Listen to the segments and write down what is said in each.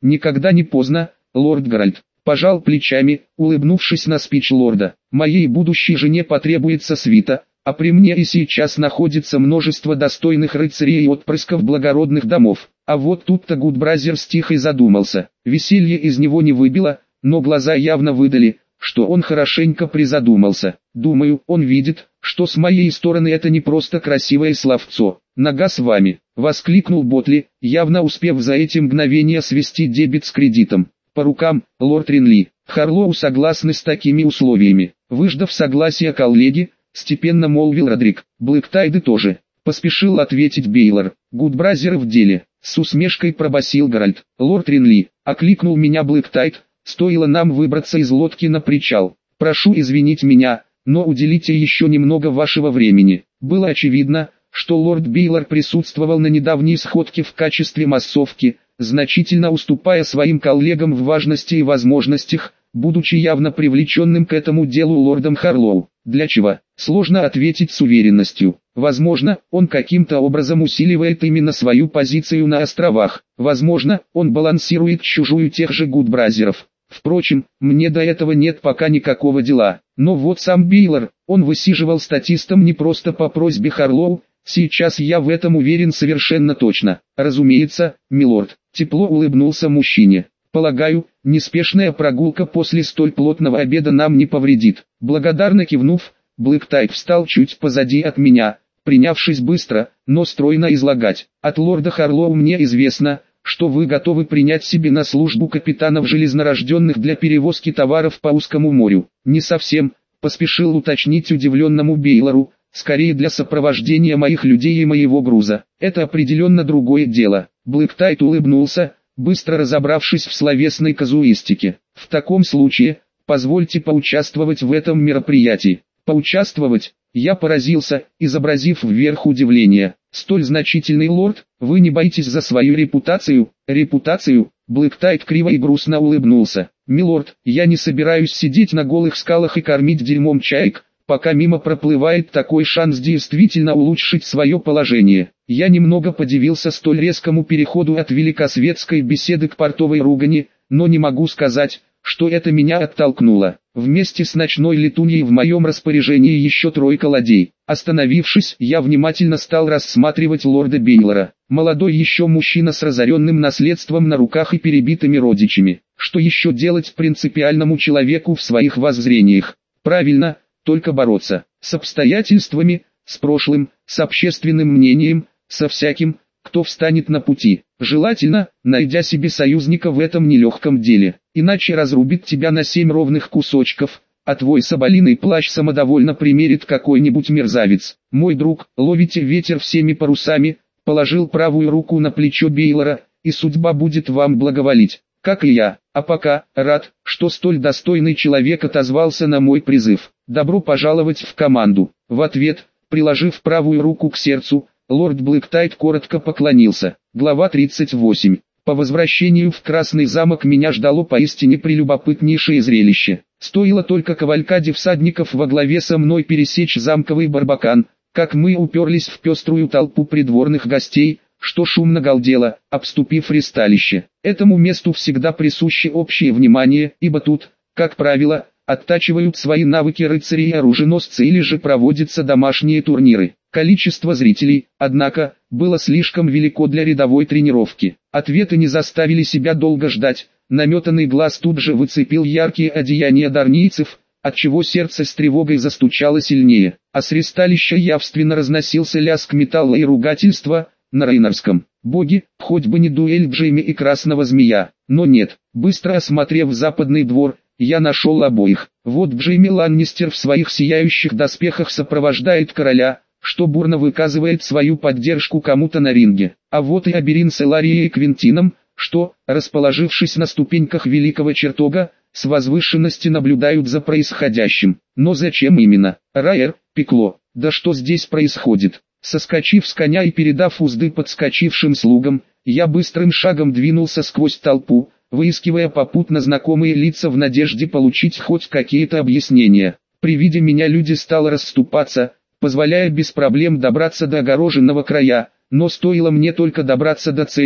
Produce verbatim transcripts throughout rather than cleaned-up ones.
Никогда не поздно, лорд Гарольд. Пожал плечами, улыбнувшись на спич лорда. Моей будущей жене потребуется свита, а при мне и сейчас находится множество достойных рыцарей и отпрысков благородных домов. А вот тут-то Гудбразерс тихо задумался. Веселье из него не выбило, но глаза явно выдали, что он хорошенько призадумался. Думаю, он видит, что с моей стороны это не просто красивое словцо. «Нога с вами!» — воскликнул Ботли, явно успев за эти мгновения свести дебет с кредитом. «По рукам, лорд Ринли». Харлоу согласны с такими условиями. Выждав согласия коллеги, степенно молвил Родрик. Блэктайды тоже. Поспешил ответить Бейлор. Гудбразеры в деле. С усмешкой пробасил Гарольд. «Лорд Ринли», — окликнул меня Блэктайд, — «стоило нам выбраться из лодки на причал. Прошу извинить меня, но уделите еще немного вашего времени». Было очевидно, что лорд Бейлор присутствовал на недавней сходке в качестве массовки, значительно уступая своим коллегам в важности и возможностях, будучи явно привлеченным к этому делу лордом Харлоу. Для чего? Сложно ответить с уверенностью. Возможно, он каким-то образом усиливает именно свою позицию на островах. Возможно, он балансирует чужую тех же Гудбразеров. Впрочем, мне до этого нет пока никакого дела. Но вот сам Бейлор, он высиживал статистом не просто по просьбе Харлоу. Сейчас я в этом уверен совершенно точно. Разумеется, милорд. Тепло улыбнулся мужчине. Полагаю, неспешная прогулка после столь плотного обеда нам не повредит. Благодарно кивнув, Блэктайд встал чуть позади от меня, принявшись быстро, но стройно излагать. От лорда Харлоу мне известно, что вы готовы принять себе на службу капитанов железнорожденных для перевозки товаров по узкому морю. Не совсем, поспешил уточнить удивленному Бейлору, скорее для сопровождения моих людей и моего груза. Это определенно другое дело. Блэктайд улыбнулся, быстро разобравшись в словесной казуистике. В таком случае, позвольте поучаствовать в этом мероприятии. Поучаствовать? Я поразился, изобразив вверх удивление. Столь значительный лорд, вы не боитесь за свою репутацию? Репутацию? Блэктайд криво и грустно улыбнулся. Милорд, я не собираюсь сидеть на голых скалах и кормить дерьмом чаек, пока мимо проплывает такой шанс действительно улучшить свое положение. Я немного подивился столь резкому переходу от великосветской беседы к портовой ругани, но не могу сказать, что это меня оттолкнуло. Вместе с ночной летуньей в моем распоряжении еще тройка ладей. Остановившись, я внимательно стал рассматривать лорда Бейлора. Молодой еще мужчина с разоренным наследством на руках и перебитыми родичами. Что еще делать принципиальному человеку в своих воззрениях? Правильно, только бороться. С обстоятельствами, с прошлым, с общественным мнением, со всяким, кто встанет на пути. Желательно, найдя себе союзника в этом нелегком деле. Иначе разрубит тебя на семь ровных кусочков, а твой соболиный плащ самодовольно примерит какой-нибудь мерзавец. Мой друг, ловите ветер всеми парусами, положил правую руку на плечо Бейлора, и судьба будет вам благоволить. Как и я, а пока, рад, что столь достойный человек отозвался на мой призыв. Добро пожаловать в команду. В ответ, приложив правую руку к сердцу, лорд Блэктайд коротко поклонился. Глава тридцать восемь. По возвращению в Красный замок меня ждало поистине прелюбопытнейшее зрелище. Стоило только кавалькаде всадников во главе со мной пересечь замковый барбакан, как мы уперлись в пеструю толпу придворных гостей, что шумно галдело, обступив ристалище. Этому месту всегда присуще общее внимание, ибо тут, как правило, оттачивают свои навыки рыцари и оруженосцы или же проводятся домашние турниры. Количество зрителей, однако, было слишком велико для рядовой тренировки. Ответы не заставили себя долго ждать, наметанный глаз тут же выцепил яркие одеяния дарнийцев, отчего сердце с тревогой застучало сильнее, а с ристалища явственно разносился лязг металла и ругательства, на рейнарском. Боги, хоть бы не дуэль Джейми и Красного Змея, но нет. Быстро осмотрев западный двор, я нашел обоих. Вот Джейми Ланнистер в своих сияющих доспехах сопровождает короля, что бурно выказывает свою поддержку кому-то на ринге. А вот и Аберин с Эларией и Квинтином, что, расположившись на ступеньках великого чертога, с возвышенности наблюдают за происходящим. Но зачем именно? Райер, Пекло, да что здесь происходит? Соскочив с коня и передав узды подскочившим слугам, я быстрым шагом двинулся сквозь толпу, выискивая попутно знакомые лица в надежде получить хоть какие-то объяснения. При виде меня люди стали расступаться, позволяя без проблем добраться до огороженного края, но стоило мне только добраться до цели,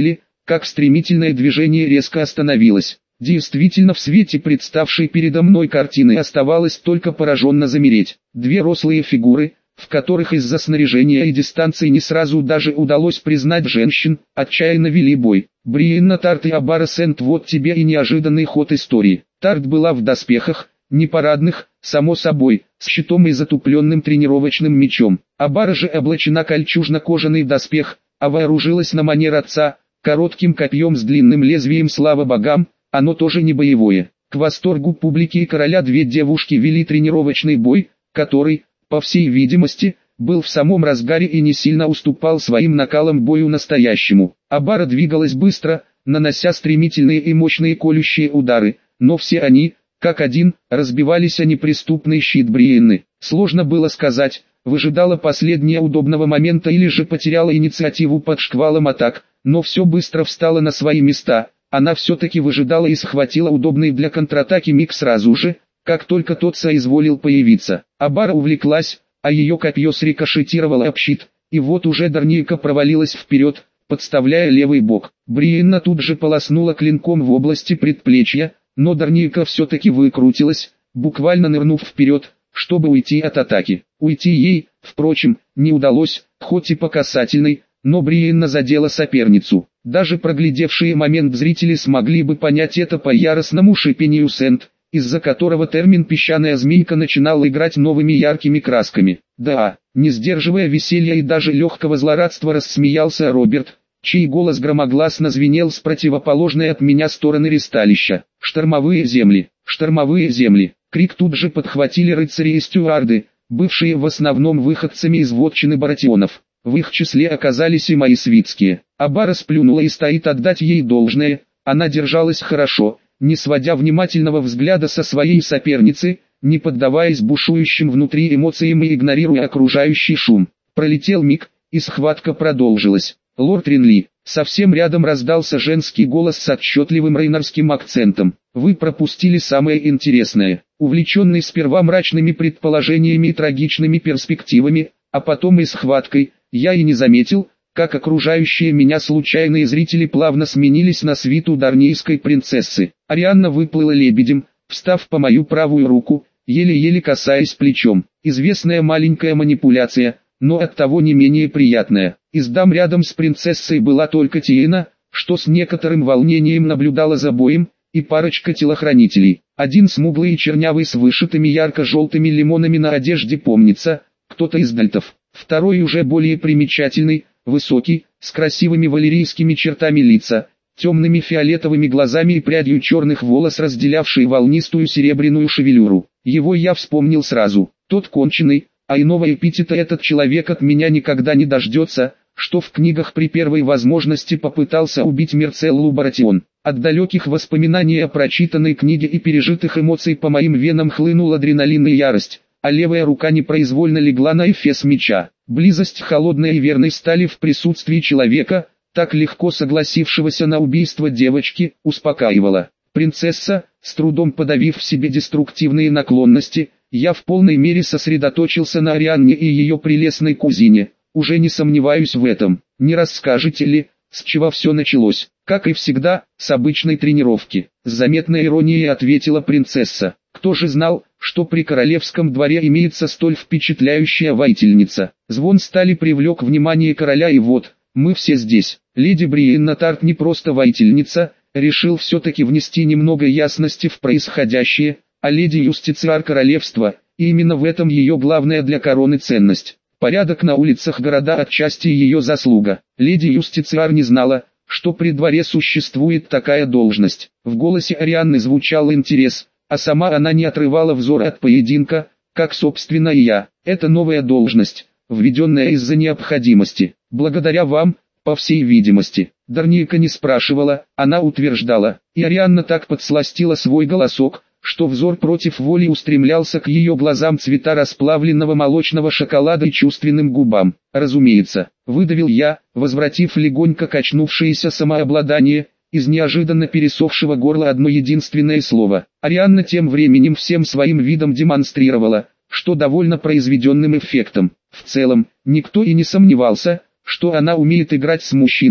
как стремительное движение резко остановилось. Действительно, в свете представшей передо мной картины оставалось только пораженно замереть. Две рослые фигуры, в которых из-за снаряжения и дистанции не сразу даже удалось признать женщин, отчаянно вели бой. Бриенна Тарт и Абара Сент, вот тебе и неожиданный ход истории. Тарт была в доспехах, не парадных, само собой, с щитом и затупленным тренировочным мечом. Абара же облачена кольчужно-кожаный доспех, а вооружилась на манер отца, коротким копьем с длинным лезвием, слава богам, оно тоже не боевое. К восторгу публики и короля две девушки вели тренировочный бой, который, по всей видимости, был в самом разгаре и не сильно уступал своим накалом бою настоящему. Абара двигалась быстро, нанося стремительные и мощные колющие удары, но все они, как один, разбивались о неприступный щит Бриенны. Сложно было сказать, выжидала последнего удобного момента или же потеряла инициативу под шквалом атак, но все быстро встало на свои места. Она все-таки выжидала и схватила удобный для контратаки миг сразу же, как только тот соизволил появиться. Абара увлеклась, а ее копье срикошетировало об щит, и вот уже Дарнийка провалилась вперед, подставляя левый бок. Бриенна тут же полоснула клинком в области предплечья, но Дарнийка все-таки выкрутилась, буквально нырнув вперед, чтобы уйти от атаки. Уйти ей, впрочем, не удалось, хоть и по касательной, но Бриенна задела соперницу. Даже проглядевшие момент зрители смогли бы понять это по яростному шипению Сент, из-за которого термин «песчаная змейка» начинал играть новыми яркими красками. Да, не сдерживая веселья и даже легкого злорадства, рассмеялся Роберт, чей голос громогласно звенел с противоположной от меня стороны ристалища. «Штормовые земли! Штормовые земли!» Крик тут же подхватили рыцари и стюарды, бывшие в основном выходцами из вотчины Баратионов. В их числе оказались и мои свитские. Абара сплюнула и стоит отдать ей должное, она держалась хорошо, не сводя внимательного взгляда со своей соперницы, не поддаваясь бушующим внутри эмоциям и игнорируя окружающий шум. Пролетел миг, и схватка продолжилась. «Лорд Ринли», совсем рядом раздался женский голос с отчетливым рейнорским акцентом. «Вы пропустили самое интересное». Увлеченный сперва мрачными предположениями и трагичными перспективами, а потом и схваткой, я и не заметил, как окружающие меня случайные зрители плавно сменились на свиту дарнийской принцессы. Арианна выплыла лебедем, встав по мою правую руку, еле-еле касаясь плечом. Известная маленькая манипуляция, но оттого не менее приятная. Из дам рядом с принцессой была только Тиена, что с некоторым волнением наблюдала за боем, и парочка телохранителей. Один смуглый и чернявый с вышитыми ярко-желтыми лимонами на одежде, помнится, кто-то из дальтов. Второй уже более примечательный, высокий, с красивыми валерийскими чертами лица, темными фиолетовыми глазами и прядью черных волос, разделявший волнистую серебряную шевелюру. Его я вспомнил сразу. Тот конченый, а иного эпитета этот человек от меня никогда не дождется, что в книгах при первой возможности попытался убить Мерцеллу Баратион. От далеких воспоминаний о прочитанной книге и пережитых эмоций по моим венам хлынул адреналин и ярость, а левая рука непроизвольно легла на эфес меча. Близость холодной и верной стали в присутствии человека, так легко согласившегося на убийство девочки, успокаивала. Принцесса, с трудом подавив в себе деструктивные наклонности, я в полной мере сосредоточился на Арианне и ее прелестной кузине. Уже не сомневаюсь в этом. Не расскажете ли, с чего все началось? Как и всегда, с обычной тренировки. С заметной иронией ответила принцесса. Кто же знал, что при королевском дворе имеется столь впечатляющая воительница? Звон стали привлек внимание короля, и вот, мы все здесь. Леди Бриенна Тарт не просто воительница, решил все-таки внести немного ясности в происходящее, а леди Юстициар королевства, и именно в этом ее главная для короны ценность. Порядок на улицах города отчасти ее заслуга. Леди Юстициар не знала, что при дворе существует такая должность. В голосе Арианны звучал интерес, а сама она не отрывала взор от поединка, как собственно и я. Это новая должность, введенная из-за необходимости. Благодаря вам, по всей видимости. Дарнийка не спрашивала, она утверждала. И Арианна так подсластила свой голосок, что взор против воли устремлялся к ее глазам цвета расплавленного молочного шоколада и чувственным губам. Разумеется, выдавил я, возвратив легонько качнувшееся самообладание, из неожиданно пересохшего горла одно единственное слово. Арианна тем временем всем своим видом демонстрировала, что довольно произведенным эффектом. В целом, никто и не сомневался, что она умеет играть с мужчинами,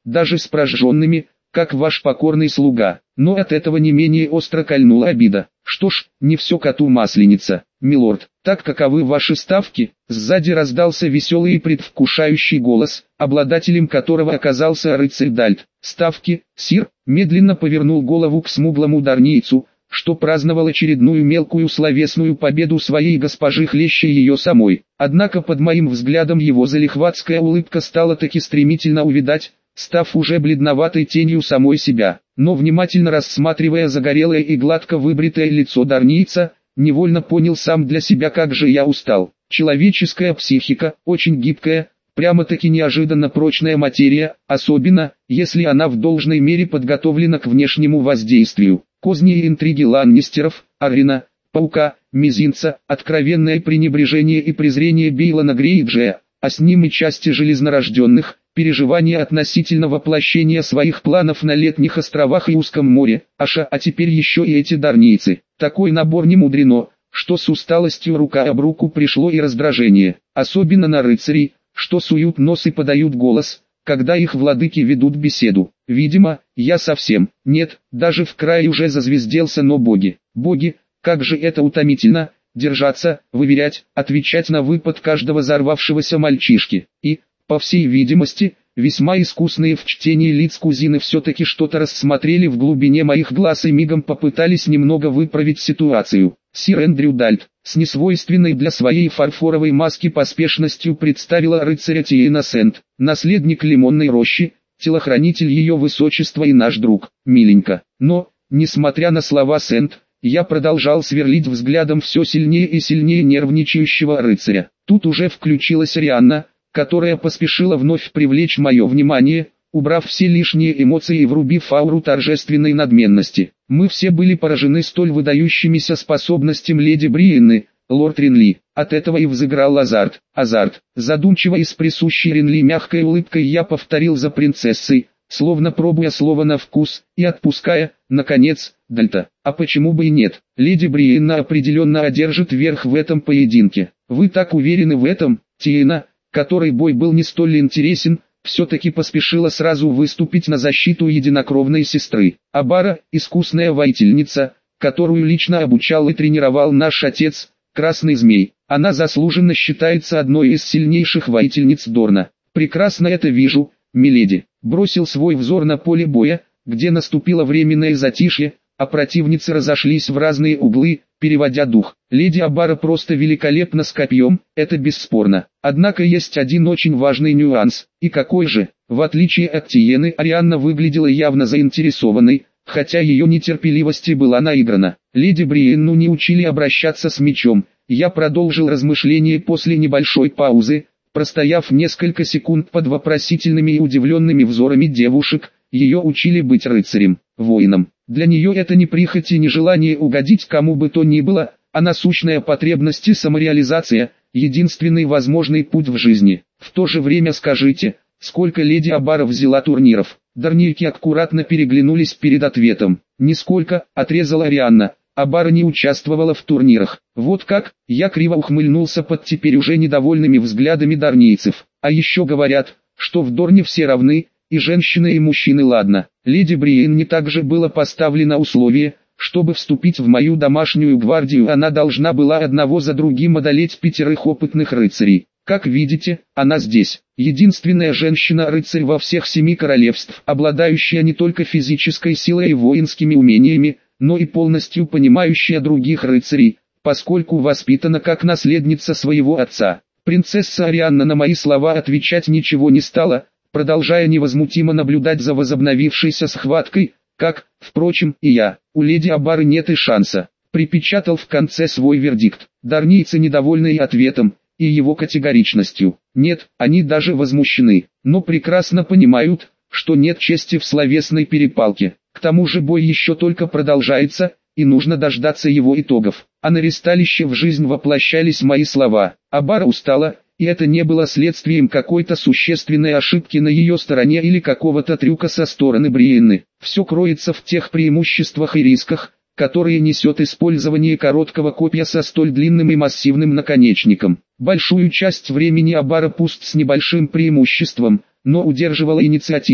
даже с прожженными, как ваш покорный слуга. Но от этого не менее остро кольнула обида. Что ж, не все коту масленица, милорд. Так каковы ваши ставки? Сзади раздался веселый и предвкушающий голос, обладателем которого оказался рыцарь Дальт. Ставки, сир, медленно повернул голову к смуглому дарнийцу, что праздновал очередную мелкую словесную победу своей госпожи хлеще ее самой. Однако под моим взглядом его залихватская улыбка стала таки стремительно увядать, став уже бледноватой тенью самой себя. Но внимательно рассматривая загорелое и гладко выбритое лицо дарнийца, невольно понял сам для себя, как же я устал. Человеческая психика, очень гибкая, прямо-таки неожиданно прочная материя, особенно, если она в должной мере подготовлена к внешнему воздействию. Козни и интриги Ланнистеров, Аррена, Паука, Мизинца, откровенное пренебрежение и презрение Бейлона Грейджея, а с ним и части железнорожденных, переживания относительно воплощения своих планов на летних островах и узком море, аша, а теперь еще и эти дарнийцы. Такой набор не мудрено, что с усталостью рука об руку пришло и раздражение, особенно на рыцарей, что суют нос и подают голос, когда их владыки ведут беседу. Видимо, я совсем, нет, даже в край уже зазвезделся, но боги, боги, как же это утомительно, держаться, выверять, отвечать на выпад каждого взорвавшегося мальчишки. И, по всей видимости, весьма искусные в чтении лиц кузины все-таки что-то рассмотрели в глубине моих глаз и мигом попытались немного выправить ситуацию. Сир Эндрю Дальт, с несвойственной для своей фарфоровой маски поспешностью представила рыцаря Тиена Сент, наследник Лимонной рощи, телохранитель ее высочества и наш друг, миленько. Но, несмотря на слова Сент, я продолжал сверлить взглядом все сильнее и сильнее нервничающего рыцаря. Тут уже включилась Рианна, которая поспешила вновь привлечь мое внимание, убрав все лишние эмоции и врубив ауру торжественной надменности. Мы все были поражены столь выдающимися способностями леди Бриенны, лорд Ринли. От этого и взыграл азарт. Азарт. Задумчиво и с присущей Ринли мягкой улыбкой я повторил за принцессой, словно пробуя слово на вкус, и отпуская, наконец, Дальта. А почему бы и нет? Леди Бриенна определенно одержит верх в этом поединке. Вы так уверены в этом, Тиена, которой бой был не столь интересен, все-таки поспешила сразу выступить на защиту единокровной сестры. Абара, искусная воительница, которую лично обучал и тренировал наш отец, Красный Змей. Она заслуженно считается одной из сильнейших воительниц Дорна. Прекрасно это вижу, миледи. Бросил свой взор на поле боя, где наступило временное затишье, а противницы разошлись в разные углы, переводя дух. Леди Абара просто великолепна с копьем, это бесспорно. Однако есть один очень важный нюанс. И какой же? В отличие от Тиены, Арианна выглядела явно заинтересованной, хотя ее нетерпеливость и была наиграна. Леди Бриенну не учили обращаться с мечом. Я продолжил размышление после небольшой паузы, простояв несколько секунд под вопросительными и удивленными взорами девушек. Ее учили быть рыцарем, воином. Для нее это не прихоть и не желание угодить кому бы то ни было, а насущная потребность и самореализация, единственный возможный путь в жизни. В то же время скажите, сколько леди Абара взяла турниров? Дарнийки аккуратно переглянулись перед ответом. Нисколько, отрезала Рианна. Абара не участвовала в турнирах. Вот как, я криво ухмыльнулся под теперь уже недовольными взглядами дарнийцев. А еще говорят, что в Дорне все равны, и женщины и мужчины, ладно. Леди Бриенне также было поставлено условие, чтобы вступить в мою домашнюю гвардию, она должна была одного за другим одолеть пятерых опытных рыцарей. Как видите, она здесь. Единственная женщина-рыцарь во всех семи королевств, обладающая не только физической силой и воинскими умениями, но и полностью понимающая других рыцарей, поскольку воспитана как наследница своего отца. Принцесса Арианна на мои слова отвечать ничего не стала, продолжая невозмутимо наблюдать за возобновившейся схваткой, как, впрочем, и я. У леди Абары нет и шанса. Припечатал в конце свой вердикт. Дарнийцы недовольны и ответом, и его категоричностью. Нет, они даже возмущены, но прекрасно понимают, что нет чести в словесной перепалке. К тому же бой еще только продолжается, и нужно дождаться его итогов. А на ристалище в жизнь воплощались мои слова. Абара устала, и это не было следствием какой-то существенной ошибки на ее стороне или какого-то трюка со стороны Бриенны. Все кроется в тех преимуществах и рисках, которые несет использование короткого копья со столь длинным и массивным наконечником. Большую часть времени Абара пусть с небольшим преимуществом, но удерживала инициативу,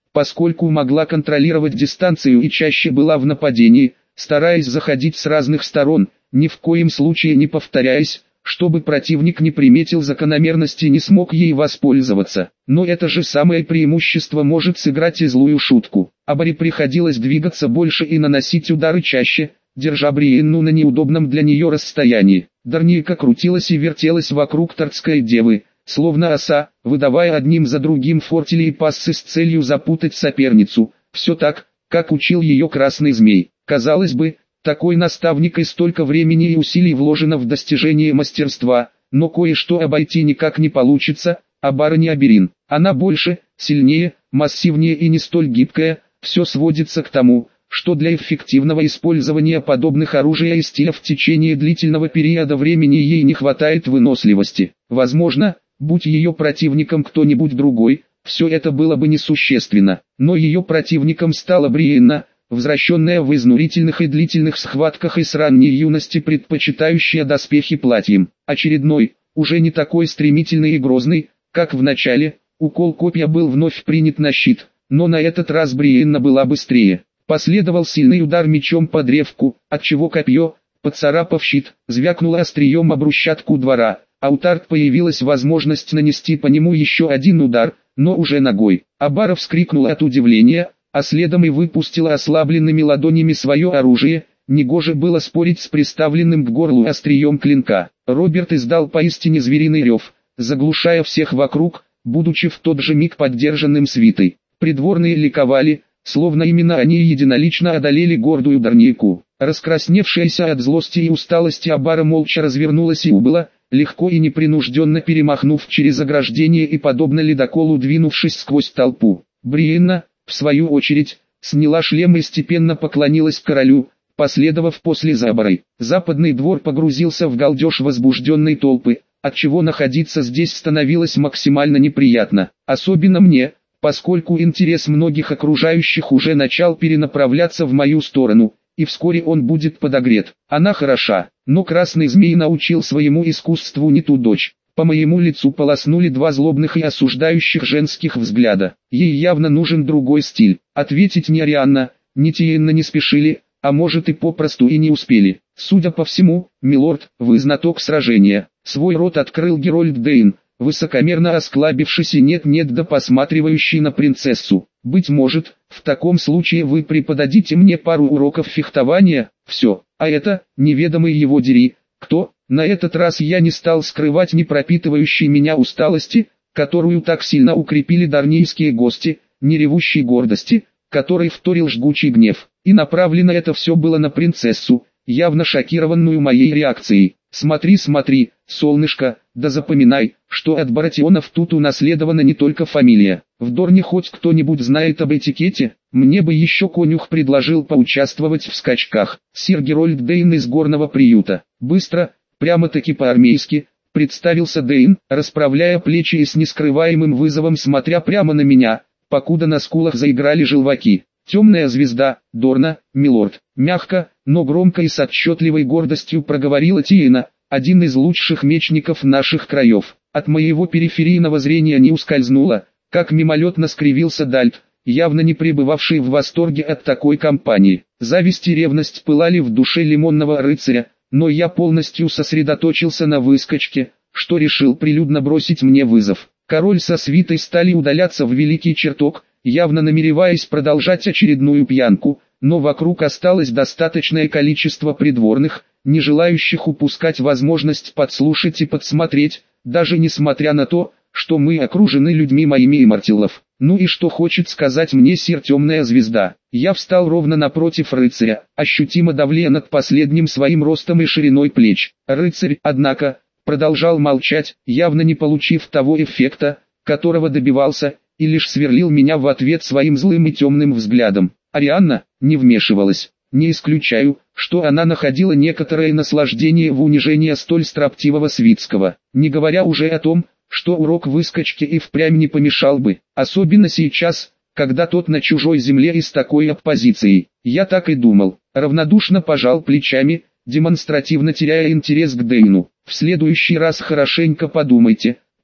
поскольку могла контролировать дистанцию и чаще была в нападении, стараясь заходить с разных сторон, ни в коем случае не повторяясь, чтобы противник не приметил закономерности и не смог ей воспользоваться. Но это же самое преимущество может сыграть и злую шутку. Абаре приходилось двигаться больше и наносить удары чаще, держа Бриенну на неудобном для нее расстоянии. Дарнийка крутилась и вертелась вокруг Тартской девы, словно оса, выдавая одним за другим фортели и пассы с целью запутать соперницу. Все так, как учил ее Красный Змей. Казалось бы, такой наставник и столько времени и усилий вложено в достижение мастерства, но кое-что обойти никак не получится, а барыня Аберин. Она больше, сильнее, массивнее и не столь гибкая, все сводится к тому, что для эффективного использования подобных оружия и стиля в течение длительного периода времени ей не хватает выносливости. Возможно, будь ее противником кто-нибудь другой, все это было бы несущественно, но ее противником стала Бриенна, возвращенная в изнурительных и длительных схватках и с ранней юности предпочитающая доспехи платьем. Очередной, уже не такой стремительный и грозный, как в начале, укол копья был вновь принят на щит, но на этот раз Бриенна была быстрее. Последовал сильный удар мечом по древку, отчего копье, поцарапав щит, звякнуло острием об брусчатку двора, а у Тарт появилась возможность нанести по нему еще один удар, но уже ногой. Абара вскрикнула от удивления, а следом и выпустила ослабленными ладонями свое оружие. Негоже было спорить с приставленным к горлу острием клинка. Роберт издал поистине звериный рев, заглушая всех вокруг, будучи в тот же миг поддержанным свитой. Придворные ликовали, словно именно они единолично одолели гордую Дарнийку. Раскрасневшаяся от злости и усталости Абара молча развернулась и убыла, легко и непринужденно перемахнув через ограждение и подобно ледоколу двинувшись сквозь толпу. Бриенна, в свою очередь, сняла шлем и степенно поклонилась королю, последовав после за Абарой. Западный двор погрузился в галдеж возбужденной толпы, отчего находиться здесь становилось максимально неприятно. Особенно мне, поскольку интерес многих окружающих уже начал перенаправляться в мою сторону, и вскоре он будет подогрет. Она хороша, но Красный Змей научил своему искусству не ту дочь. По моему лицу полоснули два злобных и осуждающих женских взгляда. Ей явно нужен другой стиль. Ответить ни Арианна, ни Тиенна не спешили, а может и попросту и не успели. Судя по всему, милорд, вы знаток сражения. Свой рот открыл Герольд Дейн, высокомерно осклабившись и нет-нет да посматривающий на принцессу. Быть может, в таком случае вы преподадите мне пару уроков фехтования. Все, а это, неведомый его дери, кто? На этот раз я не стал скрывать не пропитывающей меня усталости, которую так сильно укрепили дарнийские гости, не ревущей гордости, которой вторил жгучий гнев. И направлено это все было на принцессу, явно шокированную моей реакцией. Смотри, смотри, солнышко, да запоминай, что от Баратионов тут унаследована не только фамилия. В Дорне хоть кто-нибудь знает об этикете? Мне бы еще конюх предложил поучаствовать в скачках. Сир Герольд Дейн из горного приюта. Быстро, прямо-таки по-армейски, представился Дейн, расправляя плечи и с нескрываемым вызовом смотря прямо на меня, покуда на скулах заиграли желваки. «Темная звезда, Дорна, милорд», мягко, но громко и с отчетливой гордостью проговорила Тиена, один из лучших мечников наших краев. От моего периферийного зрения не ускользнуло, как мимолетно скривился Дальт, явно не пребывавший в восторге от такой компании. Зависть и ревность пылали в душе лимонного рыцаря, но я полностью сосредоточился на выскочке, что решил прилюдно бросить мне вызов. Король со свитой стали удаляться в Великий Чертог, явно намереваясь продолжать очередную пьянку, но вокруг осталось достаточное количество придворных, не желающих упускать возможность подслушать и подсмотреть, даже несмотря на то, что мы окружены людьми моими иммортилов. Ну и что хочет сказать мне сир Темная Звезда? Я встал ровно напротив рыцаря, ощутимо давлея над последним своим ростом и шириной плеч. Рыцарь, однако, продолжал молчать, явно не получив того эффекта, которого добивался, и лишь сверлил меня в ответ своим злым и темным взглядом. Арианна не вмешивалась. Не исключаю, что она находила некоторое наслаждение в унижении столь строптивого Свитского, не говоря уже о том, что урок выскочки и впрямь не помешал бы, особенно сейчас, когда тот на чужой земле и с такой оппозицией. Я так и думал, равнодушно пожал плечами, демонстративно теряя интерес к Дейну. В следующий раз хорошенько подумайте,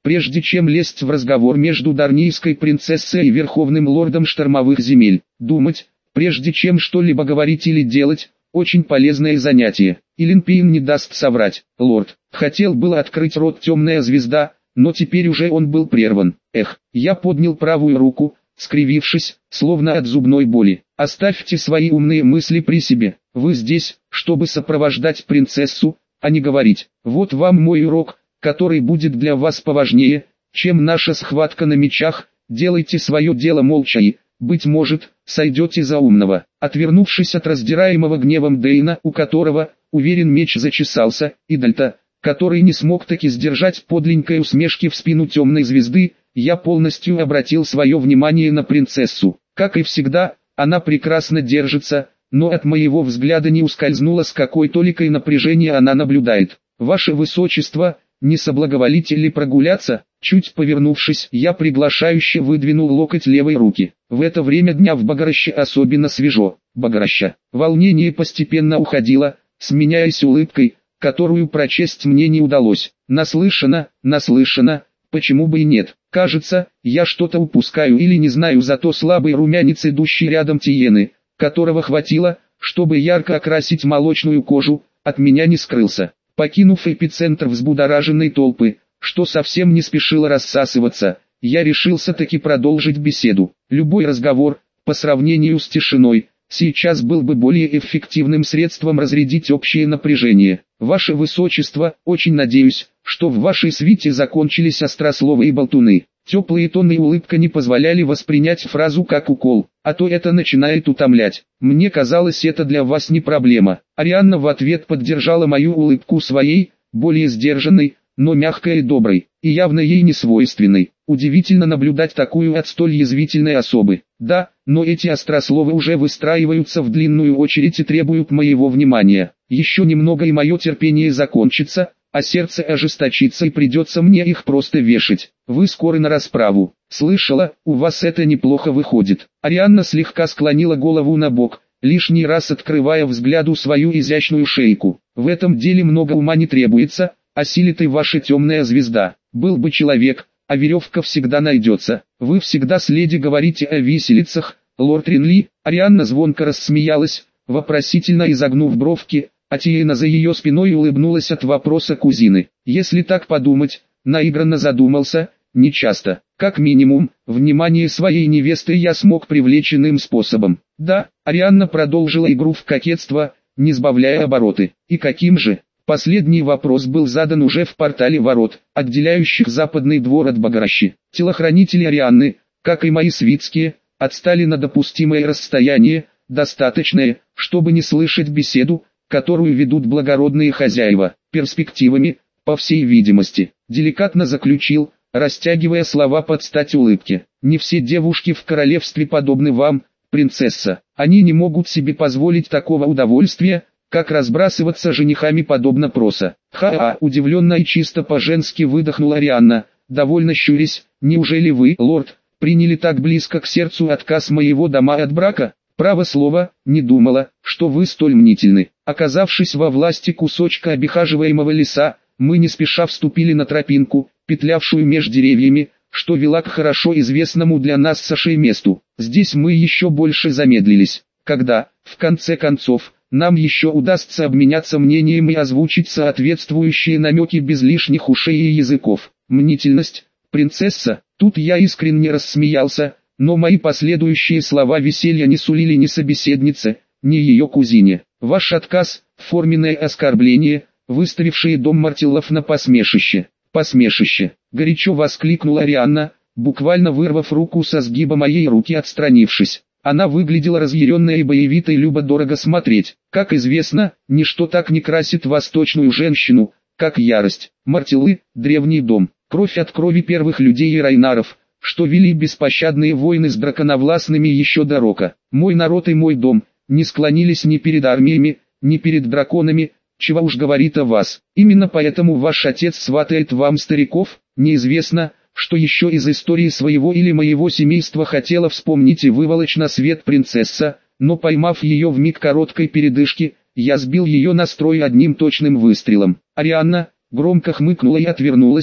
прежде чем лезть в разговор между дарнийской принцессой и верховным лордом штормовых земель. Думать, прежде чем что-либо говорить или делать, очень полезное занятие. И Линпейн не даст соврать. Лорд, хотел было открыть рот темная звезда, но теперь уже он был прерван. Эх, я поднял правую руку, скривившись, словно от зубной боли. Оставьте свои умные мысли при себе. Вы здесь, чтобы сопровождать принцессу, а не говорить. Вот вам мой урок, который будет для вас поважнее, чем наша схватка на мечах. Делайте свое дело молча и, быть может, сойдете за умного. Отвернувшись от раздираемого гневом Дейна, у которого, уверен, меч зачесался, и Дальта, который не смог таки сдержать подленькой усмешки в спину темной звезды, я полностью обратил свое внимание на принцессу. Как и всегда, она прекрасно держится, но от моего взгляда не ускользнуло, с какой толикой напряжения она наблюдает. «Ваше Высочество, не соблаговолите ли прогуляться?» Чуть повернувшись, я приглашающе выдвинул локоть левой руки. В это время дня в Баграще особенно свежо. Баграща. Волнение постепенно уходило, сменяясь улыбкой, которую прочесть мне не удалось. Наслышано, наслышано, почему бы и нет. Кажется, я что-то упускаю или не знаю, зато слабый румянец, идущий рядом Тиены, которого хватило, чтобы ярко окрасить молочную кожу, от меня не скрылся. Покинув эпицентр взбудораженной толпы, что совсем не спешило рассасываться, я решился таки продолжить беседу. Любой разговор, по сравнению с тишиной, сейчас был бы более эффективным средством разрядить общее напряжение. Ваше Высочество, очень надеюсь, что в вашей свите закончились острословы и болтуны. Теплые тоны и улыбка не позволяли воспринять фразу как укол, а то это начинает утомлять. Мне казалось, это для вас не проблема. Арианна в ответ поддержала мою улыбку своей, более сдержанной, но мягкой и доброй, и явно ей не свойственной. Удивительно наблюдать такую от столь язвительной особы. Да, но эти острословы уже выстраиваются в длинную очередь и требуют моего внимания. Еще немного и мое терпение закончится, а сердце ожесточится и придется мне их просто вешать. Вы скоро на расправу. Слышала, у вас это неплохо выходит. Арианна слегка склонила голову на бок, лишний раз открывая взгляду свою изящную шейку. В этом деле много ума не требуется, осилит и ваша темная звезда. Был бы человек, а веревка всегда найдется. Вы всегда с леди говорите о виселицах, лорд Ринли. Арианна звонко рассмеялась, вопросительно изогнув бровки, а Тиена за ее спиной улыбнулась от вопроса кузины. Если так подумать, наигранно задумался, нечасто. Как минимум, внимание своей невесты я смог привлечь иным способом. Да, Арианна продолжила игру в кокетство, не сбавляя обороты. И каким же? Последний вопрос был задан уже в портале ворот, отделяющих западный двор от Багращи. Телохранители Арианны, как и мои свитские, отстали на допустимое расстояние, достаточное, чтобы не слышать беседу, которую ведут благородные хозяева. Перспективами, по всей видимости, деликатно заключил, растягивая слова под стать улыбке. Не все девушки в королевстве подобны вам, принцесса. Они не могут себе позволить такого удовольствия, как разбрасываться женихами подобно проса. Ха-а, удивленно и чисто по-женски выдохнула Арианна, довольно щурясь. Неужели вы, лорд, приняли так близко к сердцу отказ моего дома от брака? Право слово, не думала, что вы столь мнительны. Оказавшись во власти кусочка обихаживаемого леса, мы не спеша вступили на тропинку, петлявшую меж деревьями, что вела к хорошо известному для нас с Сашей месту. Здесь мы еще больше замедлились. Когда, в конце концов, нам еще удастся обменяться мнением и озвучить соответствующие намеки без лишних ушей и языков. Мнительность, принцесса, тут я искренне рассмеялся, но мои последующие слова веселья не сулили ни собеседнице, ни ее кузине. Ваш отказ – форменное оскорбление, выставившее дом Мартиллов на посмешище. Посмешище, горячо воскликнула Арианна, буквально вырвав руку со сгиба моей руки, отстранившись. Она выглядела разъяренной и боевитой, любо-дорого смотреть. Как известно, ничто так не красит восточную женщину, как ярость. Мартиллы – древний дом, кровь от крови первых людей и райнаров, что вели беспощадные войны с драконовластными еще до рока. Мой народ и мой дом не склонились ни перед армиями, ни перед драконами, чего уж говорит о вас. Именно поэтому ваш отец сватает вам стариков. Неизвестно, что еще из истории своего или моего семейства хотела вспомнить и выволочь на свет принцесса, но поймав ее в миг короткой передышки, я сбил ее настрой одним точным выстрелом. Арианна громко хмыкнула и отвернулась,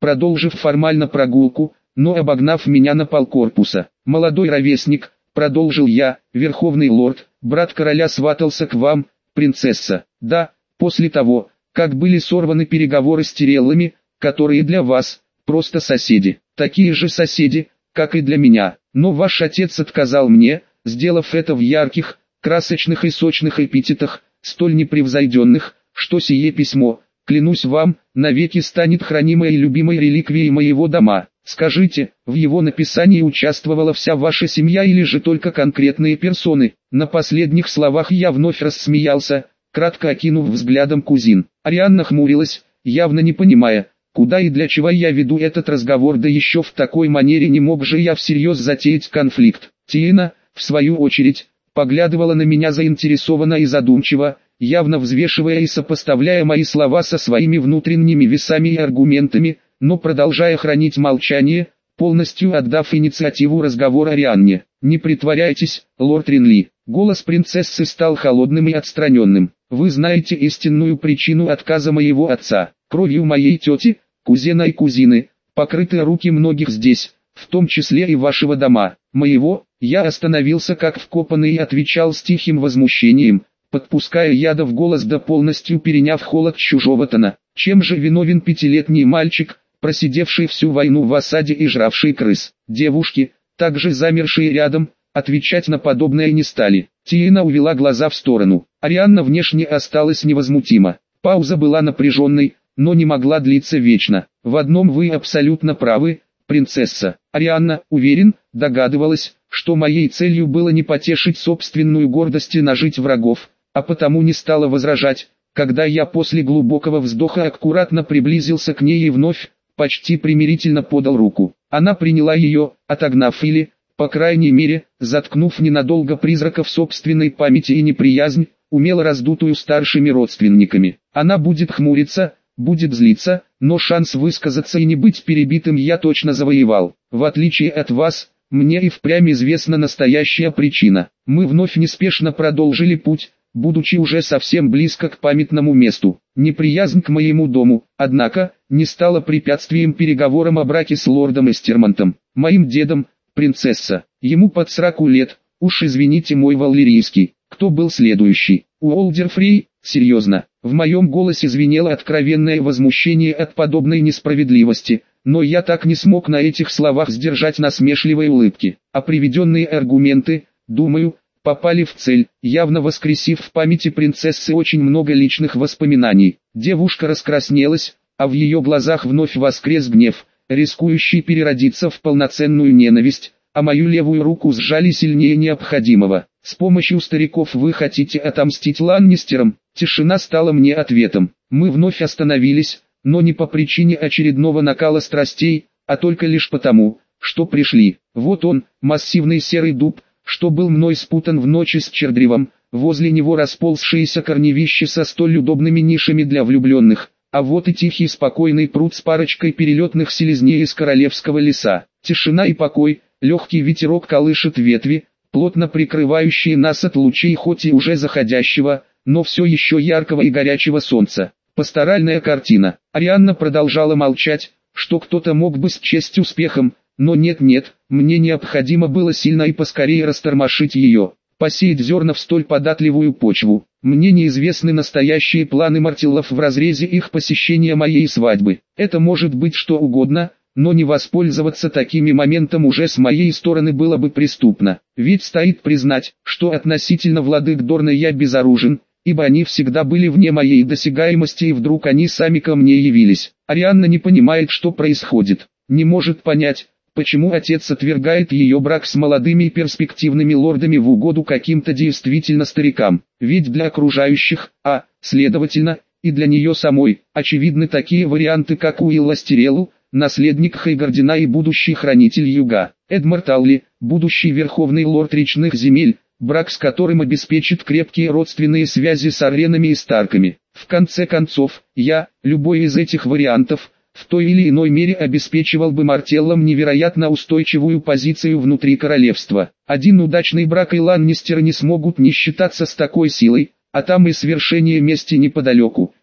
продолжив формально прогулку, но обогнав меня на полкорпуса. «Молодой ровесник», — продолжил я, — «верховный лорд, брат короля сватался к вам, принцесса. Да, после того, как были сорваны переговоры с Тиреллами, которые для вас просто соседи, такие же соседи, как и для меня. Но ваш отец отказал мне, сделав это в ярких, красочных и сочных эпитетах, столь непревзойденных, что сие письмо, клянусь вам, навеки станет хранимой и любимой реликвией моего дома. Скажите, в его написании участвовала вся ваша семья или же только конкретные персоны?» На последних словах я вновь рассмеялся, кратко окинув взглядом кузин. Арианна хмурилась, явно не понимая, куда и для чего я веду этот разговор, да еще в такой манере не мог же я всерьез затеять конфликт. Тиена, в свою очередь, поглядывала на меня заинтересованно и задумчиво, явно взвешивая и сопоставляя мои слова со своими внутренними весами и аргументами, но продолжая хранить молчание, полностью отдав инициативу разговора Арианне. «Не притворяйтесь, лорд Ринли». Голос принцессы стал холодным и отстраненным. «Вы знаете истинную причину отказа моего отца. Кровью моей тети, кузена и кузины, покрыты руки многих здесь, в том числе и вашего дома. Моего». Я остановился как вкопанный и отвечал с тихим возмущением, подпуская яда в голос да полностью переняв холод чужого тона. «Чем же виновен пятилетний мальчик, просидевший всю войну в осаде и жравший крыс?» Девушки, также замершие рядом, отвечать на подобное не стали. Тиена увела глаза в сторону. Арианна внешне осталась невозмутима. Пауза была напряженной, но не могла длиться вечно. «В одном вы абсолютно правы, принцесса». Арианна, уверен, догадывалась, что моей целью было не потешить собственную гордость и нажить врагов, а потому не стала возражать, когда я после глубокого вздоха аккуратно приблизился к ней и вновь, почти примирительно подал руку. Она приняла ее, отогнав или, по крайней мере, заткнув ненадолго призраков собственной памяти и неприязнь, умело раздутую старшими родственниками. Она будет хмуриться, будет злиться, но шанс высказаться и не быть перебитым я точно завоевал. В отличие от вас, мне и впрямь известна настоящая причина. Мы вновь неспешно продолжили путь, будучи уже совсем близко к памятному месту. Неприязнь к моему дому, однако, не стала препятствием переговорам о браке с лордом Эстермонтом, моим дедом, принцесса. Ему под сраку лет, уж извините мой валлерийский. Кто был следующий? Уолдер Фрей? Серьезно, в моем голосе звенело откровенное возмущение от подобной несправедливости, но я так не смог на этих словах сдержать насмешливой улыбки. А приведенные аргументы, думаю, попали в цель, явно воскресив в памяти принцессы очень много личных воспоминаний. Девушка раскраснелась, а в ее глазах вновь воскрес гнев, рискующий переродиться в полноценную ненависть, а мою левую руку сжали сильнее необходимого. «С помощью стариков вы хотите отомстить Ланнистерам?» Тишина стала мне ответом. Мы вновь остановились, но не по причине очередного накала страстей, а только лишь потому, что пришли. Вот он, массивный серый дуб, что был мной спутан в ночи с Чердревом, возле него расползшиеся корневища со столь удобными нишами для влюбленных, а вот и тихий спокойный пруд с парочкой перелетных селезней из королевского леса. Тишина и покой, легкий ветерок колышет ветви, плотно прикрывающие нас от лучей хоть и уже заходящего, но все еще яркого и горячего солнца. Пасторальная картина. Арианна продолжала молчать, что кто-то мог бы счесть успехом, но нет-нет, мне необходимо было сильно и поскорее растормошить ее, посеять зерна в столь податливую почву. Мне неизвестны настоящие планы Мартиллов в разрезе их посещения моей свадьбы. Это может быть что угодно, но не воспользоваться такими моментом уже с моей стороны было бы преступно. Ведь стоит признать, что относительно владык Дорна я безоружен, ибо они всегда были вне моей досягаемости и вдруг они сами ко мне явились. Арианна не понимает, что происходит, не может понять, почему отец отвергает ее брак с молодыми и перспективными лордами в угоду каким-то действительно старикам. Ведь для окружающих, а, следовательно, и для нее самой, очевидны такие варианты как Уилла Стиреллу, наследник Хейгардина и будущий хранитель Юга, Эдмар Талли, будущий верховный лорд речных земель, брак с которым обеспечит крепкие родственные связи с Арренами и Старками. В конце концов, я, любой из этих вариантов, в той или иной мере обеспечивал бы Мартеллам невероятно устойчивую позицию внутри королевства. Один удачный брак и Ланнистеры не смогут не считаться с такой силой, а там и свершение мести неподалеку.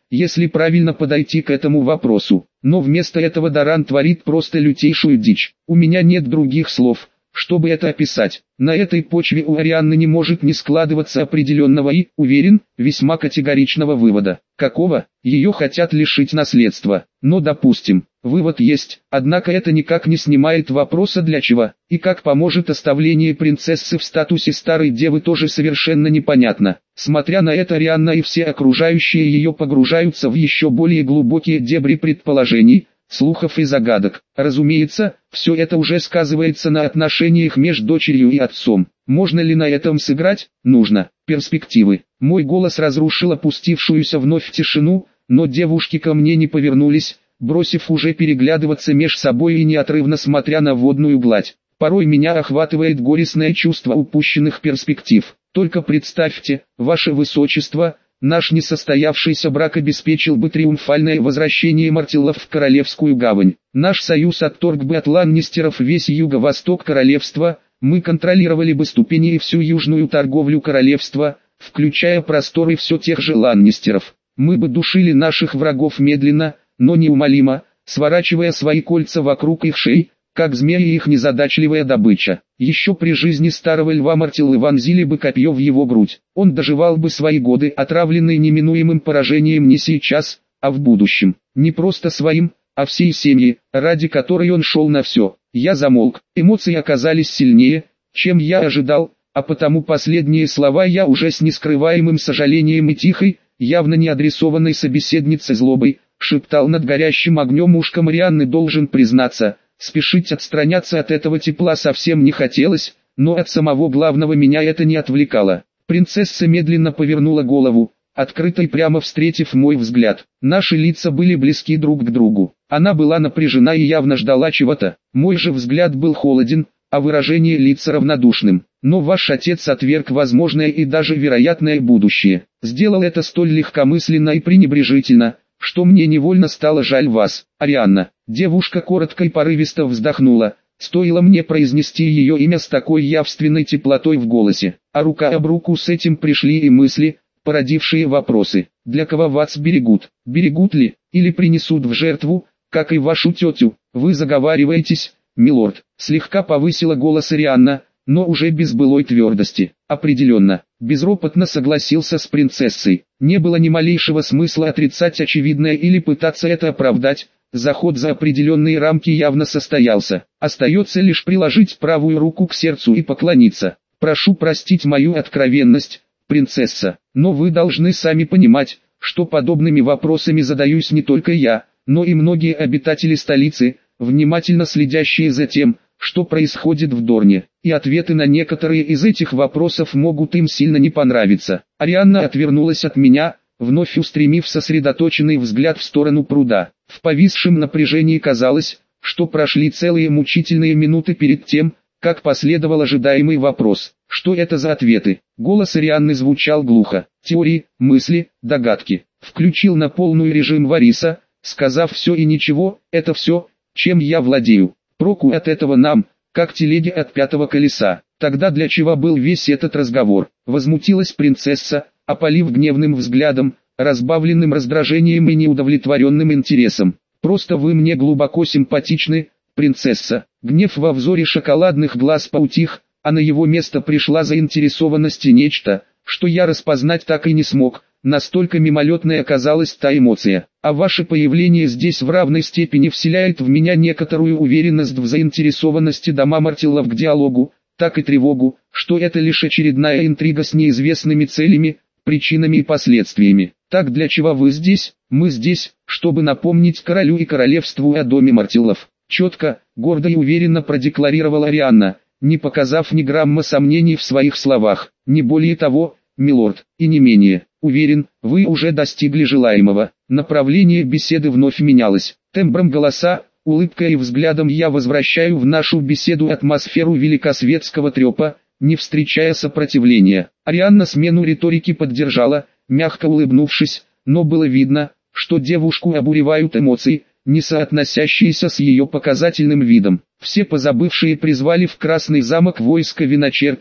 если правильно подойти к этому вопросу. Но вместо этого Даран творит просто лютейшую дичь. У меня нет других слов, чтобы это описать. На этой почве у Арианны не может не складываться определенного и, уверен, весьма категоричного вывода. Какого? Ее хотят лишить наследства. Но допустим, вывод есть, однако это никак не снимает вопроса для чего, и как поможет оставление принцессы в статусе старой девы тоже совершенно непонятно. Смотря на это, Арианна и все окружающие ее погружаются в еще более глубокие дебри предположений, слухов и загадок. Разумеется, все это уже сказывается на отношениях между дочерью и отцом. Можно ли на этом сыграть? Нужно. Перспективы. Мой голос разрушил опустившуюся вновь тишину, но девушки ко мне не повернулись, бросив уже переглядываться меж собой и неотрывно смотря на водную гладь. Порой меня охватывает горестное чувство упущенных перспектив. Только представьте, ваше высочество, наш несостоявшийся брак обеспечил бы триумфальное возвращение Мартеллов в Королевскую гавань. Наш союз отторг бы от ланнистеров весь юго-восток королевства, мы контролировали бы ступени и всю южную торговлю королевства, включая просторы все тех же ланнистеров. Мы бы душили наших врагов медленно, но неумолимо, сворачивая свои кольца вокруг их шеи, как змеи их незадачливая добыча. Еще при жизни старого льва Мартеллы вонзили бы копье в его грудь. Он доживал бы свои годы, отравленные неминуемым поражением не сейчас, а в будущем. Не просто своим, а всей семьи, ради которой он шел на все. Я замолк, эмоции оказались сильнее, чем я ожидал, а потому последние слова я уже с нескрываемым сожалением и тихой, явно не адресованной собеседнице злобой, шептал над горящим огнем ушко Марианны. Должен признаться, спешить отстраняться от этого тепла совсем не хотелось, но от самого главного меня это не отвлекало. Принцесса медленно повернула голову, открыто и прямо встретив мой взгляд. Наши лица были близки друг к другу. Она была напряжена и явно ждала чего-то. Мой же взгляд был холоден, а выражение лица равнодушным. Но ваш отец отверг возможное и даже вероятное будущее. Сделал это столь легкомысленно и пренебрежительно, что мне невольно стало жаль вас, Арианна. Девушка коротко и порывисто вздохнула. Стоило мне произнести ее имя с такой явственной теплотой в голосе. А рука об руку с этим пришли и мысли, породившие вопросы. Для кого вас берегут? Берегут ли, или принесут в жертву, как и вашу тетю? Вы заговариваетесь, милорд. Слегка повысила голос Арианна, но уже без былой твердости. Определенно, безропотно согласился с принцессой. Не было ни малейшего смысла отрицать очевидное или пытаться это оправдать. Заход за определенные рамки явно состоялся. Остается лишь приложить правую руку к сердцу и поклониться. Прошу простить мою откровенность, принцесса, но вы должны сами понимать, что подобными вопросами задаюсь не только я, но и многие обитатели столицы, внимательно следящие за тем, что происходит в Дорне, и ответы на некоторые из этих вопросов могут им сильно не понравиться. Арианна отвернулась от меня, вновь устремив сосредоточенный взгляд в сторону пруда. В повисшем напряжении казалось, что прошли целые мучительные минуты перед тем, как последовал ожидаемый вопрос. Что это за ответы? Голос Арианны звучал глухо. Теории, мысли, догадки. Включил на полную режим Вариса, сказав все и ничего, это все, чем я владею. Проку от этого нам, как телеге от пятого колеса. Тогда для чего был весь этот разговор? Возмутилась принцесса, опалив гневным взглядом, разбавленным раздражением и неудовлетворенным интересом. Просто вы мне глубоко симпатичны, принцесса. Гнев во взоре шоколадных глаз поутих, а на его место пришла заинтересованность и нечто, что я распознать так и не смог. Настолько мимолетной оказалась та эмоция. А ваше появление здесь в равной степени вселяет в меня некоторую уверенность в заинтересованности дома Мартеллов к диалогу, так и тревогу, что это лишь очередная интрига с неизвестными целями, причинами и последствиями. Так для чего вы здесь? Мы здесь, чтобы напомнить королю и королевству о доме Мартеллов. Четко, гордо и уверенно продекларировала Арианна, не показав ни грамма сомнений в своих словах. Не более того, милорд, и не менее. Уверен, вы уже достигли желаемого. Направление беседы вновь менялось. Тембром голоса, улыбкой и взглядом я возвращаю в нашу беседу атмосферу великосветского трепа, не встречая сопротивления. Арианна смену риторики поддержала, мягко улыбнувшись, но было видно, что девушку обуревают эмоции, не соотносящиеся с ее показательным видом. Все позабывшие призвали в Красный замок войско виночерпиев,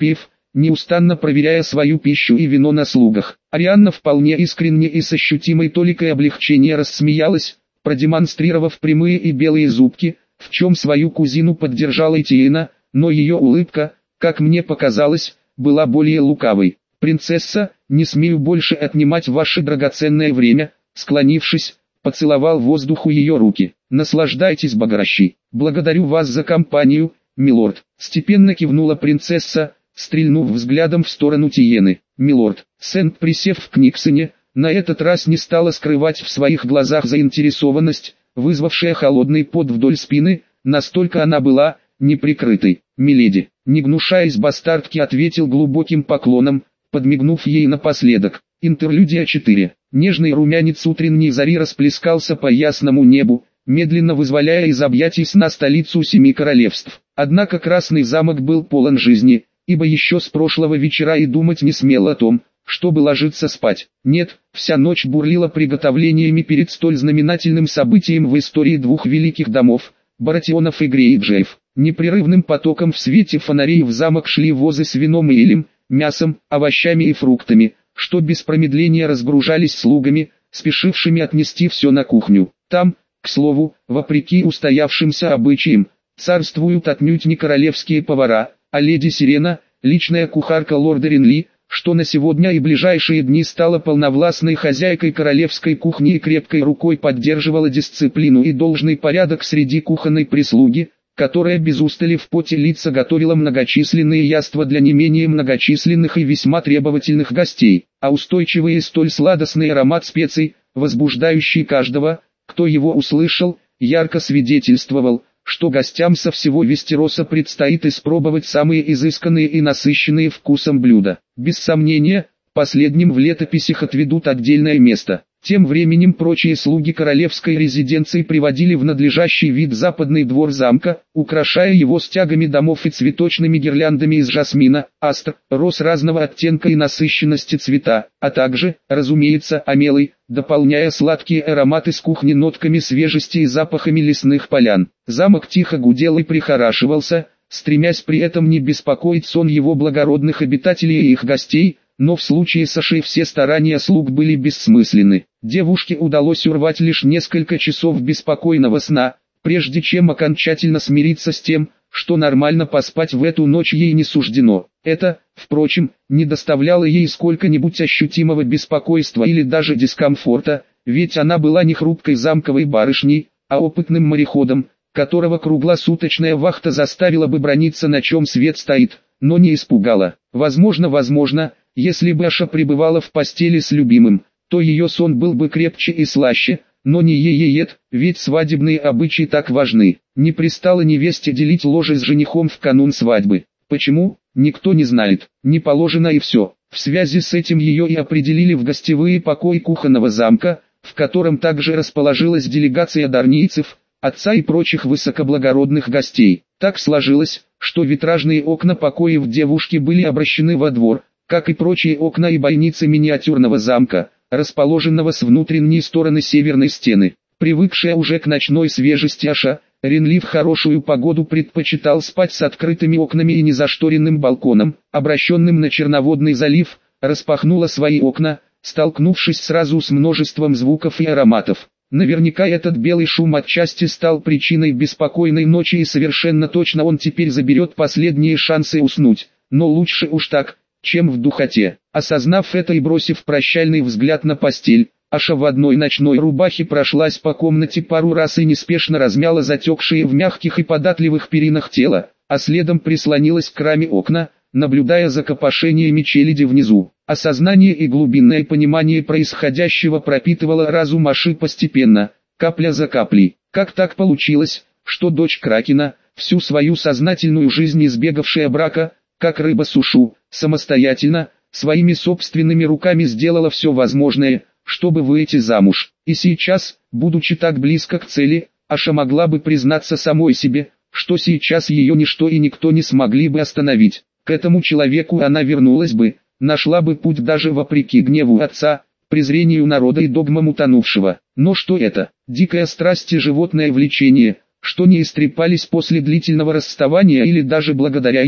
неустанно проверяя свою пищу и вино на слугах. Арианна вполне искренне и с ощутимой толикой облегчения рассмеялась, продемонстрировав прямые и белые зубки, в чем свою кузину поддержала Этьена, но ее улыбка, как мне показалось, была более лукавой. «Принцесса, не смею больше отнимать ваше драгоценное время», склонившись, поцеловал воздуху ее руки. «Наслаждайтесь, богорощи. Благодарю вас за компанию, милорд». Степенно кивнула принцесса, стрельнув взглядом в сторону Тиены. «Милорд». Сент, присев в Книксоне, на этот раз не стала скрывать в своих глазах заинтересованность, вызвавшая холодный пот вдоль спины, настолько она была неприкрытой. «Миледи», не гнушаясь бастардки, ответил глубоким поклоном, подмигнув ей напоследок. Интерлюдия четыре. Нежный румянец утренней зари расплескался по ясному небу, медленно вызволяя из объятий сна столицу семи королевств. Однако Красный замок был полон жизни, ибо еще с прошлого вечера и думать не смел о том, чтобы ложиться спать. Нет, вся ночь бурлила приготовлениями перед столь знаменательным событием в истории двух великих домов, Баратионов и Грейджеев. Непрерывным потоком в свете фонарей в замок шли возы с вином и элем, мясом, овощами и фруктами, что без промедления разгружались слугами, спешившими отнести все на кухню. Там, к слову, вопреки устоявшимся обычаям, царствуют отнюдь не королевские повара, а леди Сирена, личная кухарка лорда Ренли, что на сегодня и ближайшие дни стала полновластной хозяйкой королевской кухни и крепкой рукой поддерживала дисциплину и должный порядок среди кухонной прислуги, которая без устали в поте лица готовила многочисленные яства для не менее многочисленных и весьма требовательных гостей, а устойчивый и столь сладостный аромат специй, возбуждающий каждого, кто его услышал, ярко свидетельствовал, что гостям со всего Вестероса предстоит испробовать самые изысканные и насыщенные вкусом блюда. Без сомнения, последним в летописях отведут отдельное место. Тем временем прочие слуги королевской резиденции приводили в надлежащий вид западный двор замка, украшая его стягами домов и цветочными гирляндами из жасмина, астр, роз разного оттенка и насыщенности цвета, а также, разумеется, омелой, дополняя сладкие ароматы с кухни нотками свежести и запахами лесных полян. Замок тихо гудел и прихорашивался, стремясь при этом не беспокоить сон его благородных обитателей и их гостей, но в случае с Ашей все старания слуг были бессмысленны. Девушке удалось урвать лишь несколько часов беспокойного сна, прежде чем окончательно смириться с тем, что нормально поспать в эту ночь ей не суждено. Это, впрочем, не доставляло ей сколько-нибудь ощутимого беспокойства или даже дискомфорта, ведь она была не хрупкой замковой барышней, а опытным мореходом, которого круглосуточная вахта заставила бы браниться, на чем свет стоит, но не испугала. Возможно, возможно, если бы Аша пребывала в постели с любимым, то ее сон был бы крепче и слаще, но не ееет, ведь свадебные обычаи так важны. Не пристало невесте делить ложе с женихом в канун свадьбы. Почему? Никто не знает, не положено и все. В связи с этим ее и определили в гостевые покои кухонного замка, в котором также расположилась делегация дарнийцев, отца и прочих высокоблагородных гостей. Так сложилось, что витражные окна покоев девушки были обращены во двор, как и прочие окна и бойницы миниатюрного замка, расположенного с внутренней стороны северной стены. Привыкшая уже к ночной свежести Аша, Ренли в хорошую погоду предпочитал спать с открытыми окнами и незашторенным балконом, обращенным на Черноводный залив, распахнула свои окна, столкнувшись сразу с множеством звуков и ароматов. Наверняка этот белый шум отчасти стал причиной беспокойной ночи, и совершенно точно он теперь заберет последние шансы уснуть, но лучше уж так, чем в духоте. Осознав это и бросив прощальный взгляд на постель, Аша в одной ночной рубахе прошлась по комнате пару раз и неспешно размяла затекшие в мягких и податливых перинах тело, а следом прислонилась к раме окна, наблюдая за копошениями челяди внизу. Осознание и глубинное понимание происходящего пропитывало разум Аши постепенно, капля за каплей. Как так получилось, что дочь Кракена, всю свою сознательную жизнь избегавшая брака, как рыба сушу, самостоятельно, своими собственными руками сделала все возможное, чтобы выйти замуж. И сейчас, будучи так близко к цели, Аша могла бы признаться самой себе, что сейчас ее ничто и никто не смогли бы остановить. К этому человеку она вернулась бы, нашла бы путь даже вопреки гневу отца, презрению народа и догмам утонувшего. Но что это? Дикая страсть и животное влечение, что не истрепались после длительного расставания или даже благодаря ему.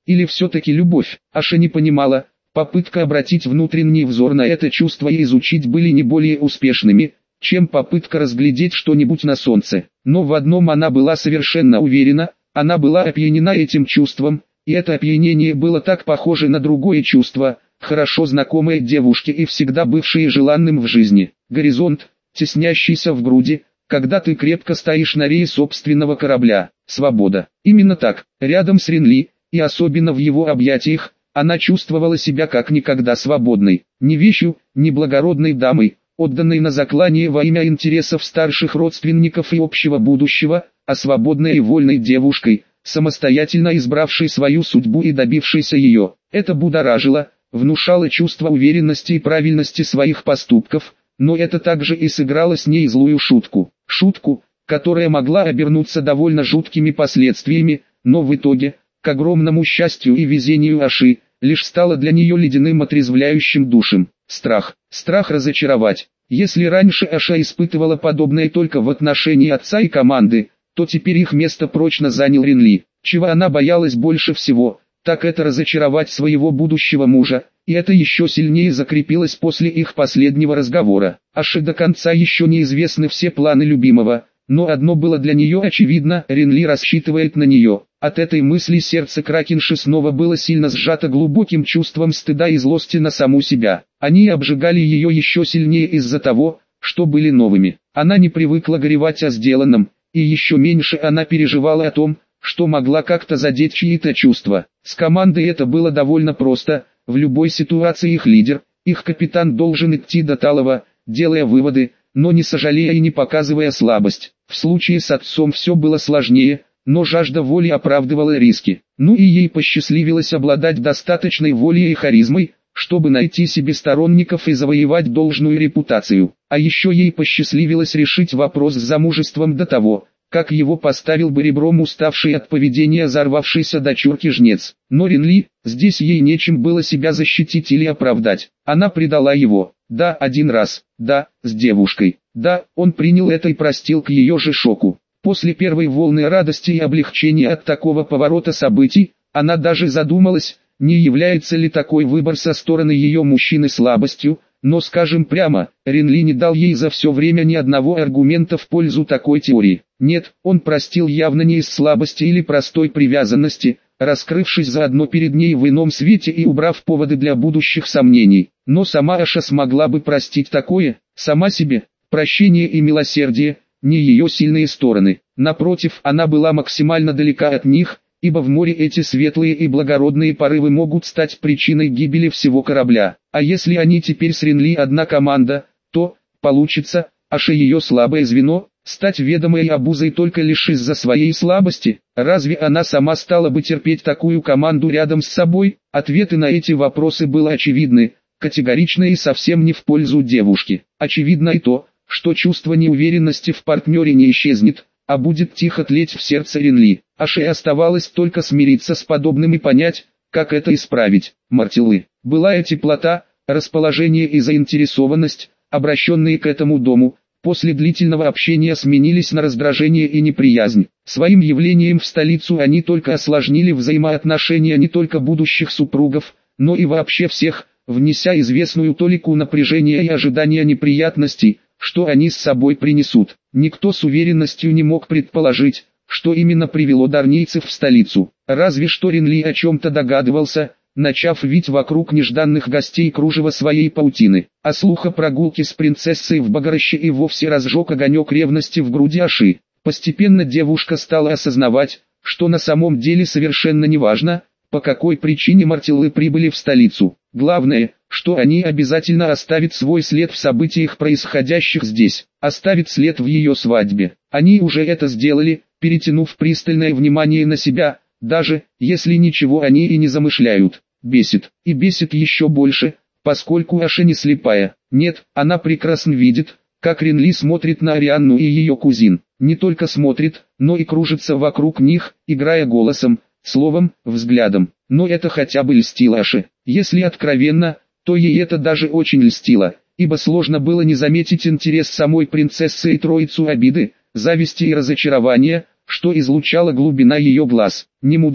Или все-таки любовь? Аша не понимала. Попытка обратить внутренний взор на это чувство и изучить были не более успешными, чем попытка разглядеть что-нибудь на солнце. Но в одном она была совершенно уверена, она была опьянена этим чувством, и это опьянение было так похоже на другое чувство, хорошо знакомое девушке и всегда бывшее желанным в жизни. Горизонт, теснящийся в груди, когда ты крепко стоишь на рее собственного корабля. Свобода. Именно так, рядом с Ренли, и особенно в его объятиях, она чувствовала себя как никогда свободной. Не вещью, не благородной дамой, отданной на заклание во имя интересов старших родственников и общего будущего, а свободной и вольной девушкой, самостоятельно избравшей свою судьбу и добившейся ее. Это будоражило, внушало чувство уверенности и правильности своих поступков, но это также и сыграло с ней злую шутку. Шутку, которая могла обернуться довольно жуткими последствиями, но в итоге, к огромному счастью и везению Аши, лишь стала для нее ледяным отрезвляющим душем. Страх. Страх разочаровать. Если раньше Аша испытывала подобное только в отношении отца и команды, то теперь их место прочно занял Ренли. Чего она боялась больше всего, так это разочаровать своего будущего мужа, и это еще сильнее закрепилось после их последнего разговора. Аше до конца еще неизвестны все планы любимого, но одно было для нее очевидно: Ренли рассчитывает на нее. От этой мысли сердце Кракенши снова было сильно сжато глубоким чувством стыда и злости на саму себя. Они обжигали ее еще сильнее из-за того, что были новыми. Она не привыкла горевать о сделанном, и еще меньше она переживала о том, что могла как-то задеть чьи-то чувства. С командой это было довольно просто. В любой ситуации их лидер, их капитан должен идти до талого, делая выводы, но не сожалея и не показывая слабость. В случае с отцом все было сложнее, но жажда воли оправдывала риски. Ну и ей посчастливилось обладать достаточной волей и харизмой, чтобы найти себе сторонников и завоевать должную репутацию. А еще ей посчастливилось решить вопрос с замужеством до того, как его поставил бы ребром уставший от поведения взорвавшийся дочурки жнец. Но Ренли, здесь ей нечем было себя защитить или оправдать. Она предала его. Да, один раз. Да, с девушкой. Да, он принял это и простил к ее же шоку. После первой волны радости и облегчения от такого поворота событий, она даже задумалась, не является ли такой выбор со стороны ее мужчины слабостью, но скажем прямо, Ренли не дал ей за все время ни одного аргумента в пользу такой теории. Нет, он простил явно не из слабости или простой привязанности, раскрывшись заодно перед ней в ином свете и убрав поводы для будущих сомнений. Но сама Аша смогла бы простить такое, сама себе. Прощение и милосердие – не ее сильные стороны. Напротив, она была максимально далека от них, ибо в море эти светлые и благородные порывы могут стать причиной гибели всего корабля. А если они теперь с Ренли одна команда, то, получится, Аша ее слабое звено, стать ведомой обузой только лишь из-за своей слабости. Разве она сама стала бы терпеть такую команду рядом с собой? Ответы на эти вопросы были очевидны, категоричны и совсем не в пользу девушки. Очевидно и то, что чувство неуверенности в партнере не исчезнет, а будет тихо тлеть в сердце Ренли. Аше оставалось только смириться с подобным и понять, как это исправить. Мартилы. Былая теплота, расположение и заинтересованность, обращенные к этому дому, после длительного общения сменились на раздражение и неприязнь. Своим явлением в столицу они только осложнили взаимоотношения не только будущих супругов, но и вообще всех, внеся известную толику напряжения и ожидания неприятностей, что они с собой принесут. Никто с уверенностью не мог предположить, что именно привело дарнийцев в столицу. Разве что Ренли о чем-то догадывался, начав вить вокруг нежданных гостей кружево своей паутины. А слух о прогулке с принцессой в Багароще и вовсе разжег огонек ревности в груди Аши. Постепенно девушка стала осознавать, что на самом деле совершенно неважно, по какой причине Мартилы прибыли в столицу. Главное, что они обязательно оставят свой след в событиях, происходящих здесь, оставят след в ее свадьбе. Они уже это сделали, перетянув пристальное внимание на себя, даже если ничего они и не замышляют. Бесит, и бесит еще больше, поскольку Аша не слепая. Нет, она прекрасно видит, как Ренли смотрит на Арианну и ее кузин. Не только смотрит, но и кружится вокруг них, играя голосом, словом, взглядом. Но это хотя бы льстило Аше. Если откровенно, то ей это даже очень льстило, ибо сложно было не заметить интерес самой принцессы и троицу обиды, зависти и разочарования, что излучала глубина ее глаз. Не мудрено,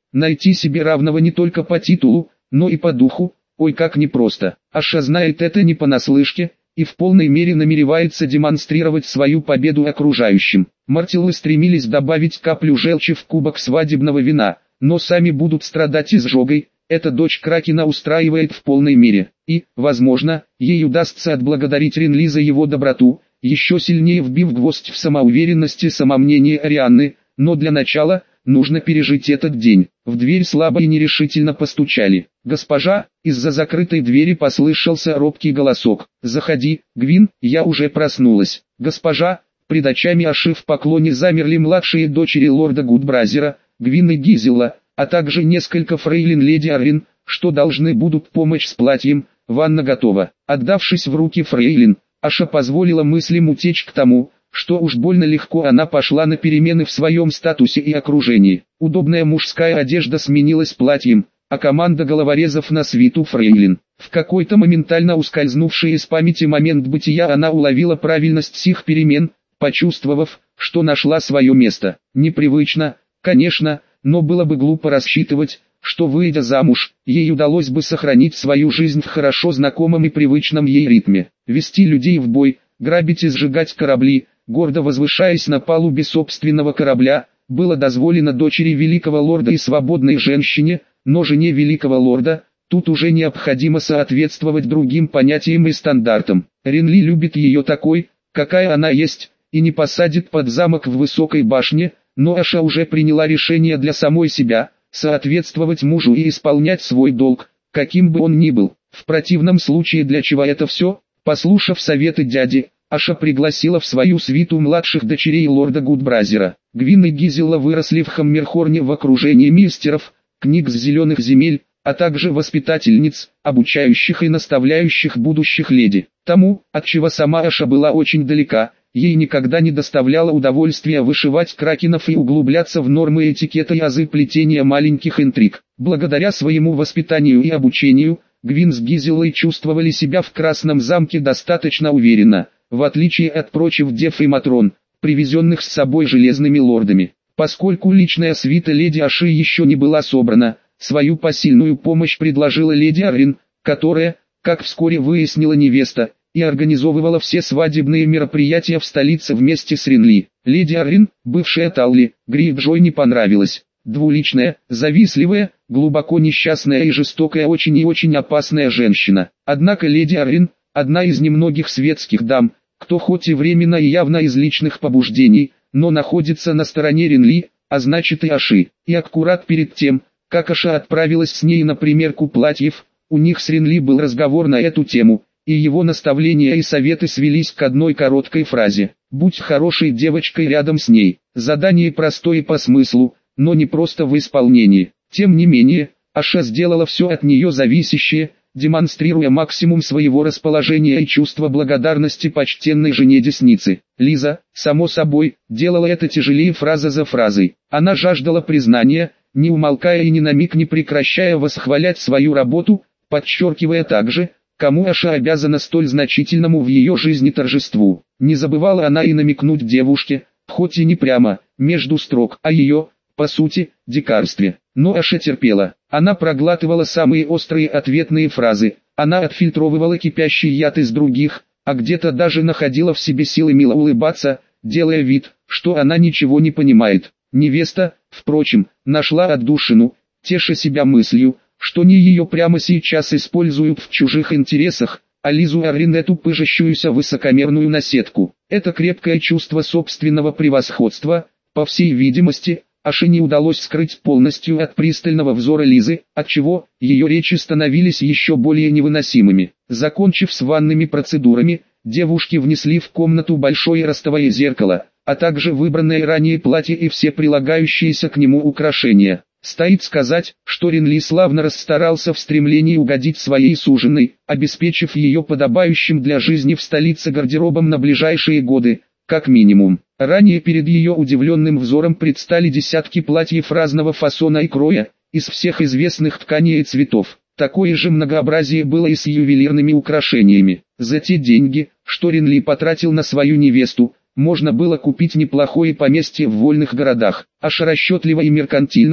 найти себе равного не только по титулу, но и по духу, ой как непросто. Аша знает это не понаслышке, и в полной мере намеревается демонстрировать свою победу окружающим. Мартиллы стремились добавить каплю желчи в кубок свадебного вина, но сами будут страдать изжогой. Эта дочь Кракена устраивает в полной мере, и, возможно, ей удастся отблагодарить Ренли за его доброту, еще сильнее вбив гвоздь в самоуверенность и самомнение Арианны, но для начала, нужно пережить этот день. В дверь слабо и нерешительно постучали. «Госпожа», из-за закрытой двери послышался робкий голосок. «Заходи, Гвин, я уже проснулась». «Госпожа», пред очами Аши в поклоне замерли младшие дочери лорда Гудбразера, Гвин и Гизела, а также несколько фрейлин леди Аррин, что должны будут помочь с платьем. Ванна готова. Отдавшись в руки фрейлин, Аша позволила мыслям утечь к тому, что уж больно легко она пошла на перемены в своем статусе и окружении. Удобная мужская одежда сменилась платьем, а команда головорезов на свиту фрейлин. В какой-то моментально ускользнувший из памяти момент бытия она уловила правильность сих перемен, почувствовав, что нашла свое место. Непривычно, конечно, но было бы глупо рассчитывать, что, выйдя замуж, ей удалось бы сохранить свою жизнь в хорошо знакомом и привычном ей ритме. Вести людей в бой, грабить и сжигать корабли, гордо возвышаясь на палубе собственного корабля, было дозволено дочери великого лорда и свободной женщине, но жене великого лорда, тут уже необходимо соответствовать другим понятиям и стандартам. Ренли любит ее такой, какая она есть, и не посадит под замок в высокой башне, но Аша уже приняла решение для самой себя, соответствовать мужу и исполнять свой долг, каким бы он ни был. В противном случае для чего это все? Послушав советы дяди, Аша пригласила в свою свиту младших дочерей лорда Гудбразера. Гвин и Гизела выросли в Хаммерхорне в окружении мистеров, книг с зеленых земель, а также воспитательниц, обучающих и наставляющих будущих леди. Тому, от чего сама Аша была очень далека, ей никогда не доставляло удовольствия вышивать кракенов и углубляться в нормы этикета и азы плетения маленьких интриг. Благодаря своему воспитанию и обучению, Гвин с Гизелой чувствовали себя в Красном замке достаточно уверенно, в отличие от прочих дев и матрон, привезенных с собой железными лордами. Поскольку личная свита леди Аши еще не была собрана, свою посильную помощь предложила леди Аррин, которая, как вскоре выяснила невеста, и организовывала все свадебные мероприятия в столице вместе с Ренли. Леди Аррин, бывшая Талли, Грейджой не понравилась. Двуличная, завистливая, глубоко несчастная и жестокая, очень и очень опасная женщина. Однако леди Аррин, одна из немногих светских дам, кто хоть и временно и явно из личных побуждений, но находится на стороне Ренли, а значит и Аши. И аккурат перед тем, как Аша отправилась с ней на примерку платьев, у них с Ренли был разговор на эту тему, и его наставления и советы свелись к одной короткой фразе: «Будь хорошей девочкой рядом с ней». Задание простое по смыслу, но не просто в исполнении. Тем не менее, Аша сделала все от нее зависящее, демонстрируя максимум своего расположения и чувства благодарности почтенной жене Десницы. Лиза, само собой, делала это тяжелее фраза за фразой. Она жаждала признания, не умолкая и ни на миг не прекращая восхвалять свою работу, подчеркивая также, кому Аша обязана столь значительному в ее жизни торжеству. Не забывала она и намекнуть девушке, хоть и не прямо, между строк, о ее, по сути, дикарстве. Но Аша терпела. Она проглатывала самые острые ответные фразы, она отфильтровывала кипящий яд из других, а где-то даже находила в себе силы мило улыбаться, делая вид, что она ничего не понимает. Невеста, впрочем, нашла отдушину, теша себя мыслью, что не ее прямо сейчас используют в чужих интересах, а Лизу Аррин эту пыжащуюся высокомерную наседку. Это крепкое чувство собственного превосходства, по всей видимости, Аше не удалось скрыть полностью от пристального взора Лизы, отчего ее речи становились еще более невыносимыми. Закончив с ванными процедурами, девушки внесли в комнату большое ростовое зеркало, а также выбранное ранее платье и все прилагающиеся к нему украшения. Стоит сказать, что Ренли славно расстарался в стремлении угодить своей суженой, обеспечив ее подобающим для жизни в столице гардеробом на ближайшие годы, как минимум. Ранее перед ее удивленным взором предстали десятки платьев разного фасона и кроя, из всех известных тканей и цветов. Такое же многообразие было и с ювелирными украшениями. За те деньги, что Ренли потратил на свою невесту, можно было купить неплохое поместье в вольных городах. Аша расчетливо и меркантильно,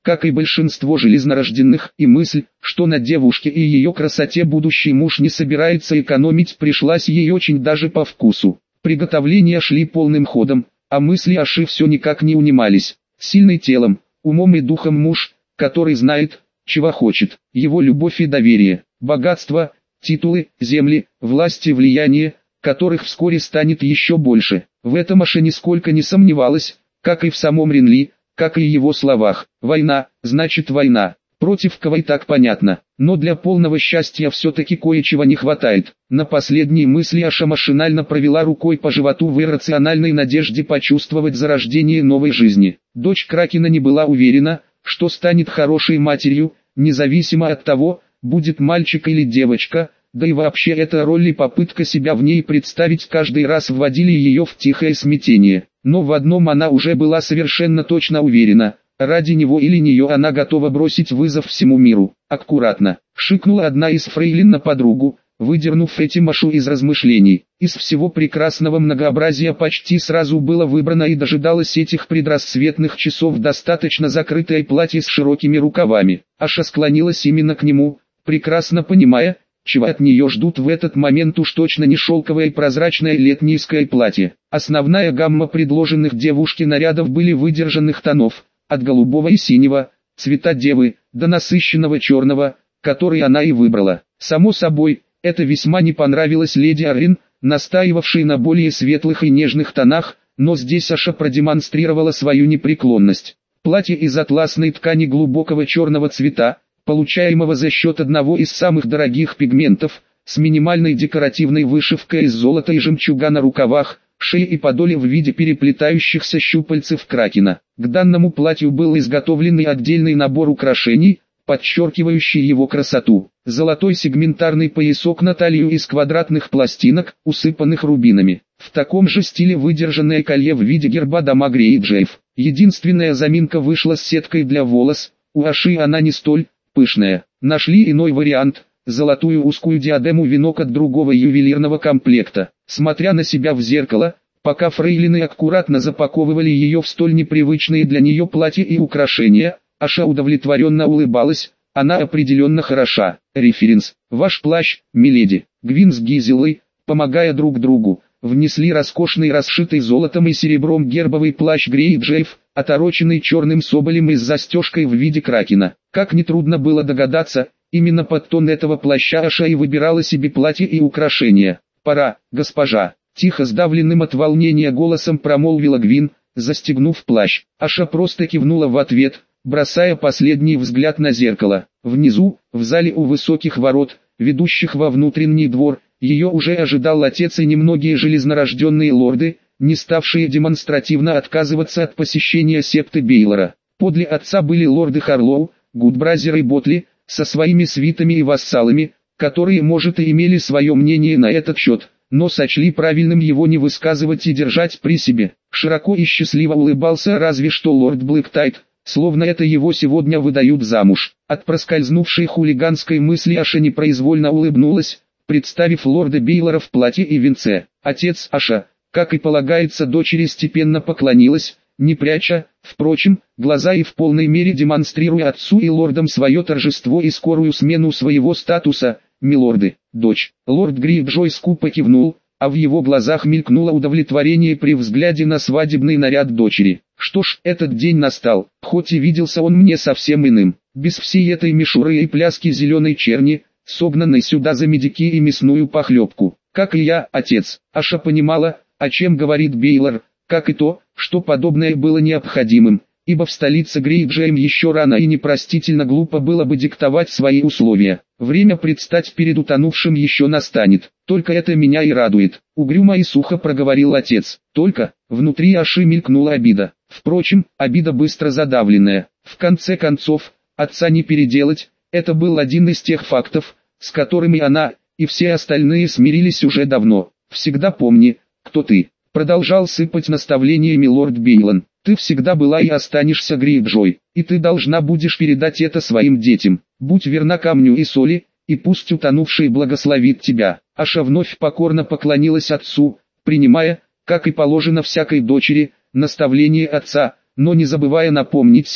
как и большинство железнорожденных, и мысль, что на девушке и ее красоте будущий муж не собирается экономить, пришлась ей очень даже по вкусу. Приготовления шли полным ходом, а мысли Аши все никак не унимались. Сильный телом, умом и духом муж, который знает, чего хочет, его любовь и доверие, богатство, титулы, земли, власть и влияние, которых вскоре станет еще больше. В этом Аша нисколько не сомневалась, как и в самом Ренли, как и его словах. Война, значит война. Против кого и так понятно, но для полного счастья все-таки кое-чего не хватает. На последние мысли Аша машинально провела рукой по животу в иррациональной надежде почувствовать зарождение новой жизни. Дочь Кракена не была уверена, что станет хорошей матерью, независимо от того, будет мальчик или девочка, да и вообще эта роль и попытка себя в ней представить каждый раз вводили ее в тихое смятение. Но в одном она уже была совершенно точно уверена. Ради него или нее она готова бросить вызов всему миру. Аккуратно, шикнула одна из фрейлин на подругу, выдернув этим Ашу из размышлений. Из всего прекрасного многообразия почти сразу было выбрано и дожидалось этих предрассветных часов достаточно закрытое платье с широкими рукавами. Аша склонилась именно к нему, прекрасно понимая, чего от нее ждут в этот момент уж точно не шелковое и прозрачное летнийское платье. Основная гамма предложенных девушке нарядов были выдержанных тонов, от голубого и синего, цвета девы, до насыщенного черного, который она и выбрала. Само собой, это весьма не понравилось леди Арин, настаивавшей на более светлых и нежных тонах, но здесь Аша продемонстрировала свою непреклонность. Платье из атласной ткани глубокого черного цвета, получаемого за счет одного из самых дорогих пигментов, с минимальной декоративной вышивкой из золота и жемчуга на рукавах, шее и подоле в виде переплетающихся щупальцев кракена. К данному платью был изготовлен отдельный набор украшений, подчеркивающий его красоту. Золотой сегментарный поясок на талию из квадратных пластинок, усыпанных рубинами. В таком же стиле выдержанное колье в виде герба дома Грейджейв. Единственная заминка вышла с сеткой для волос, у Аши она не столь пышная. Нашли иной вариант, золотую узкую диадему венок от другого ювелирного комплекта. Смотря на себя в зеркало, пока фрейлины аккуратно запаковывали ее в столь непривычные для нее платья и украшения, Аша удовлетворенно улыбалась, она определенно хороша. Референс: ваш плащ, миледи. Гвин с Гизелой, помогая друг другу, внесли роскошный расшитый золотом и серебром гербовый плащ Грейджейв, отороченный черным соболем и с застежкой в виде кракена. Как нетрудно было догадаться, именно под тон этого плаща Аша и выбирала себе платье и украшения. «Пора, госпожа», — тихо сдавленным от волнения голосом промолвила Гвин, застегнув плащ. Аша просто кивнула в ответ, бросая последний взгляд на зеркало. Внизу, в зале у высоких ворот, ведущих во внутренний двор, ее уже ожидал отец и немногие железнорожденные лорды, не ставшие демонстративно отказываться от посещения септы Бейлора. Подле отца были лорды Харлоу, Гудбразер и Ботли, со своими свитами и вассалами, которые, может, и имели свое мнение на этот счет, но сочли правильным его не высказывать и держать при себе. Широко и счастливо улыбался разве что лорд Блэктайт, словно это его сегодня выдают замуж. От проскользнувшей хулиганской мысли Аша непроизвольно улыбнулась, представив лорда Бейлора в платье и венце. Отец Аша, как и полагается дочери, степенно поклонилась, не пряча, впрочем, глаза и в полной мере демонстрируя отцу и лордам свое торжество и скорую смену своего статуса. «Милорды, дочь». Лорд Грейджой скупо кивнул, а в его глазах мелькнуло удовлетворение при взгляде на свадебный наряд дочери. Что ж, этот день настал, хоть и виделся он мне совсем иным, без всей этой мишуры и пляски зеленой черни, согнанной сюда за медики и мясную похлебку. Как и я, отец, Аша понимала, о чем говорит Бейлор, как и то, что подобное было необходимым, ибо в столице Грейджейм еще рано и непростительно глупо было бы диктовать свои условия. Время предстать перед утонувшим еще настанет, только это меня и радует. Угрюмо и сухо проговорил отец, только, внутри Аши мелькнула обида. Впрочем, обида быстро задавленная. В конце концов, отца не переделать, это был один из тех фактов, с которыми она, и все остальные смирились уже давно. Всегда помни, кто ты. Продолжал сыпать наставлениями лорд Бейлон. Ты всегда была и останешься Грейджой, и ты должна будешь передать это своим детям. Будь верна камню и соли, и пусть утонувший благословит тебя. Аша вновь покорно поклонилась отцу, принимая, как и положено всякой дочери, наставление отца, но не забывая напомнить себе,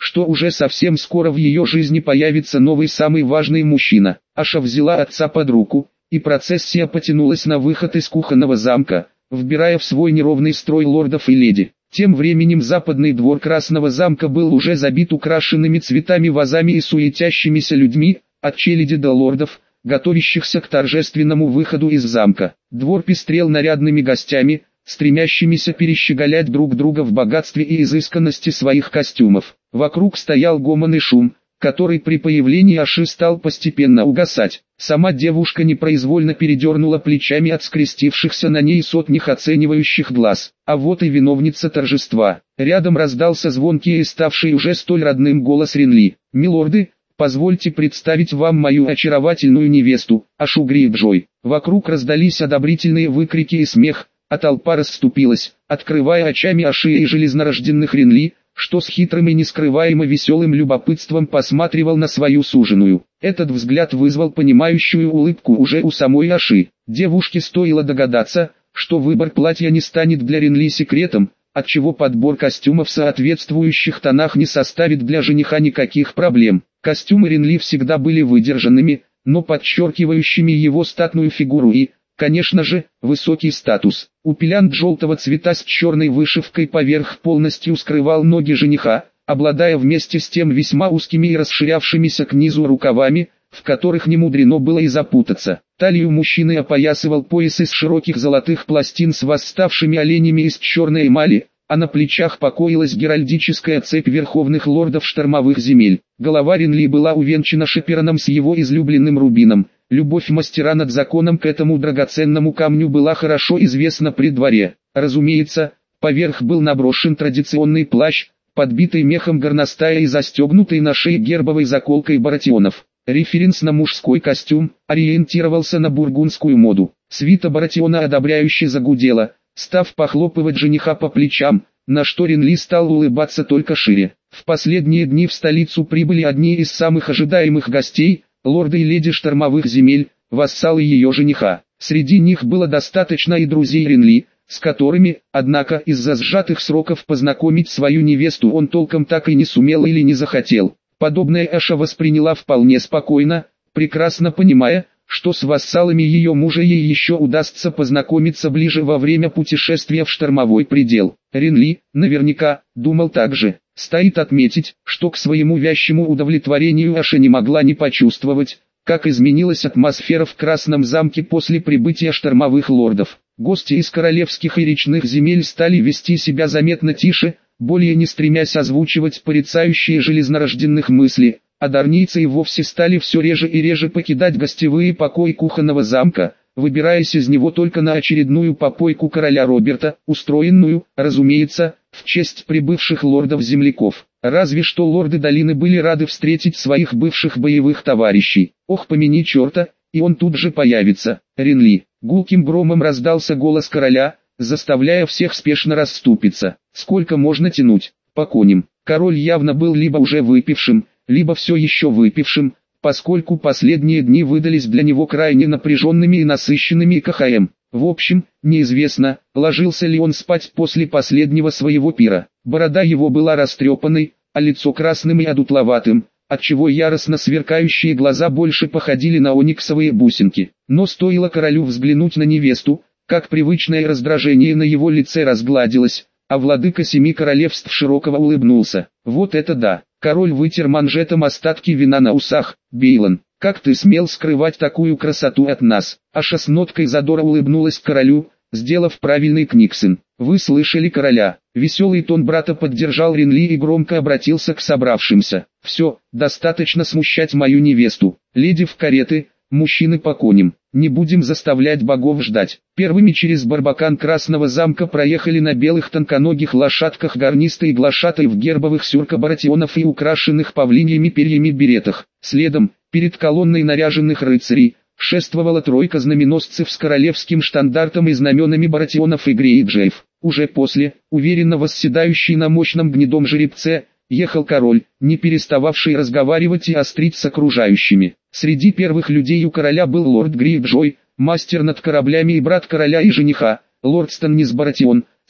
что уже совсем скоро в ее жизни появится новый самый важный мужчина. Аша взяла отца под руку, и процессия потянулась на выход из кухонного замка, вбирая в свой неровный строй лордов и леди. Тем временем западный двор Красного замка был уже забит украшенными цветами вазами и суетящимися людьми, от челяди до лордов, готовящихся к торжественному выходу из замка. Двор пестрел нарядными гостями, стремящимися перещеголять друг друга в богатстве и изысканности своих костюмов. Вокруг стоял гомон и шум, который при появлении Аши стал постепенно угасать. Сама девушка непроизвольно передернула плечами от скрестившихся на ней сотнях оценивающих глаз. А вот и виновница торжества. Рядом раздался звонкий и ставший уже столь родным голос Ренли. «Милорды, позвольте представить вам мою очаровательную невесту, Ашу Грейджой». Вокруг раздались одобрительные выкрики и смех, а толпа расступилась, открывая очами Аши и железнорожденных Ренли, что с хитрым и нескрываемо веселым любопытством посматривал на свою суженую. Этот взгляд вызвал понимающую улыбку уже у самой Аши. Девушке стоило догадаться, что выбор платья не станет для Ренли секретом, отчего подбор костюмов в соответствующих тонах не составит для жениха никаких проблем. Костюмы Ренли всегда были выдержанными, но подчеркивающими его статную фигуру и, конечно же, высокий статус. Упелянт желтого цвета с черной вышивкой поверх полностью скрывал ноги жениха, обладая вместе с тем весьма узкими и расширявшимися к низу рукавами, в которых не мудрено было и запутаться. Талию мужчины опоясывал пояс из широких золотых пластин с восставшими оленями из черной эмали, а на плечах покоилась геральдическая цепь верховных лордов штормовых земель. Голова Ренли была увенчана шипероном с его излюбленным рубином. Любовь мастера над законом к этому драгоценному камню была хорошо известна при дворе. Разумеется, поверх был наброшен традиционный плащ, подбитый мехом горностая и застегнутый на шее гербовой заколкой баратионов. Референс на мужской костюм ориентировался на бургундскую моду. Свита баратиона одобряюще загудела, став похлопывать жениха по плечам, на что Ренли стал улыбаться только шире. В последние дни в столицу прибыли одни из самых ожидаемых гостей, лорды и леди штормовых земель, вассалы ее жениха. Среди них было достаточно и друзей Ренли, с которыми, однако, из-за сжатых сроков познакомить свою невесту он толком так и не сумел или не захотел. Подобное Аша восприняла вполне спокойно, прекрасно понимая, что с вассалами ее мужа ей еще удастся познакомиться ближе во время путешествия в штормовой предел. Ренли, наверняка, думал так же. Стоит отметить, что к своему вящему удовлетворению Аша не могла не почувствовать, как изменилась атмосфера в Красном замке после прибытия штормовых лордов. Гости из королевских и речных земель стали вести себя заметно тише, более не стремясь озвучивать порицающие железнорожденных мысли, а дарнийцы и вовсе стали все реже и реже покидать гостевые покои кухонного замка, выбираясь из него только на очередную попойку короля Роберта, устроенную, разумеется, в честь прибывших лордов-земляков. Разве что лорды долины были рады встретить своих бывших боевых товарищей. Ох, помяни черта, и он тут же появится. Ренли. Гулким громом раздался голос короля, заставляя всех спешно расступиться. Сколько можно тянуть? По коням. Король явно был либо уже выпившим, либо все еще выпившим, поскольку последние дни выдались для него крайне напряженными и насыщенными КХМ. В общем, неизвестно, ложился ли он спать после последнего своего пира. Борода его была растрепанной, а лицо красным и одутловатым, отчего яростно сверкающие глаза больше походили на ониксовые бусинки. Но стоило королю взглянуть на невесту, как привычное раздражение на его лице разгладилось, а владыка семи королевств широко улыбнулся. Вот это да! Король вытер манжетом остатки вина на усах. Бейлон, как ты смел скрывать такую красоту от нас? Аша с ноткой задора улыбнулась королю, сделав правильный книксон. Вы слышали короля? Веселый тон брата поддержал Ренли и громко обратился к собравшимся. Все, достаточно смущать мою невесту. Леди в кареты, мужчины по коням. Не будем заставлять богов ждать. Первыми через барбакан Красного замка проехали на белых тонконогих лошадках гарнисты и глашатай в гербовых сюрко-баратионов и украшенных павлиньями перьями беретах. Следом, перед колонной наряженных рыцарей, шествовала тройка знаменосцев с королевским штандартом и знаменами баратионов и грейджеев. Уже после, уверенно восседающий на мощном гнедом жеребце, ехал король, не перестававший разговаривать и острить с окружающими. Среди первых людей у короля был лорд Грейджой, мастер над кораблями и брат короля и жениха, лорд Станнис Баратион,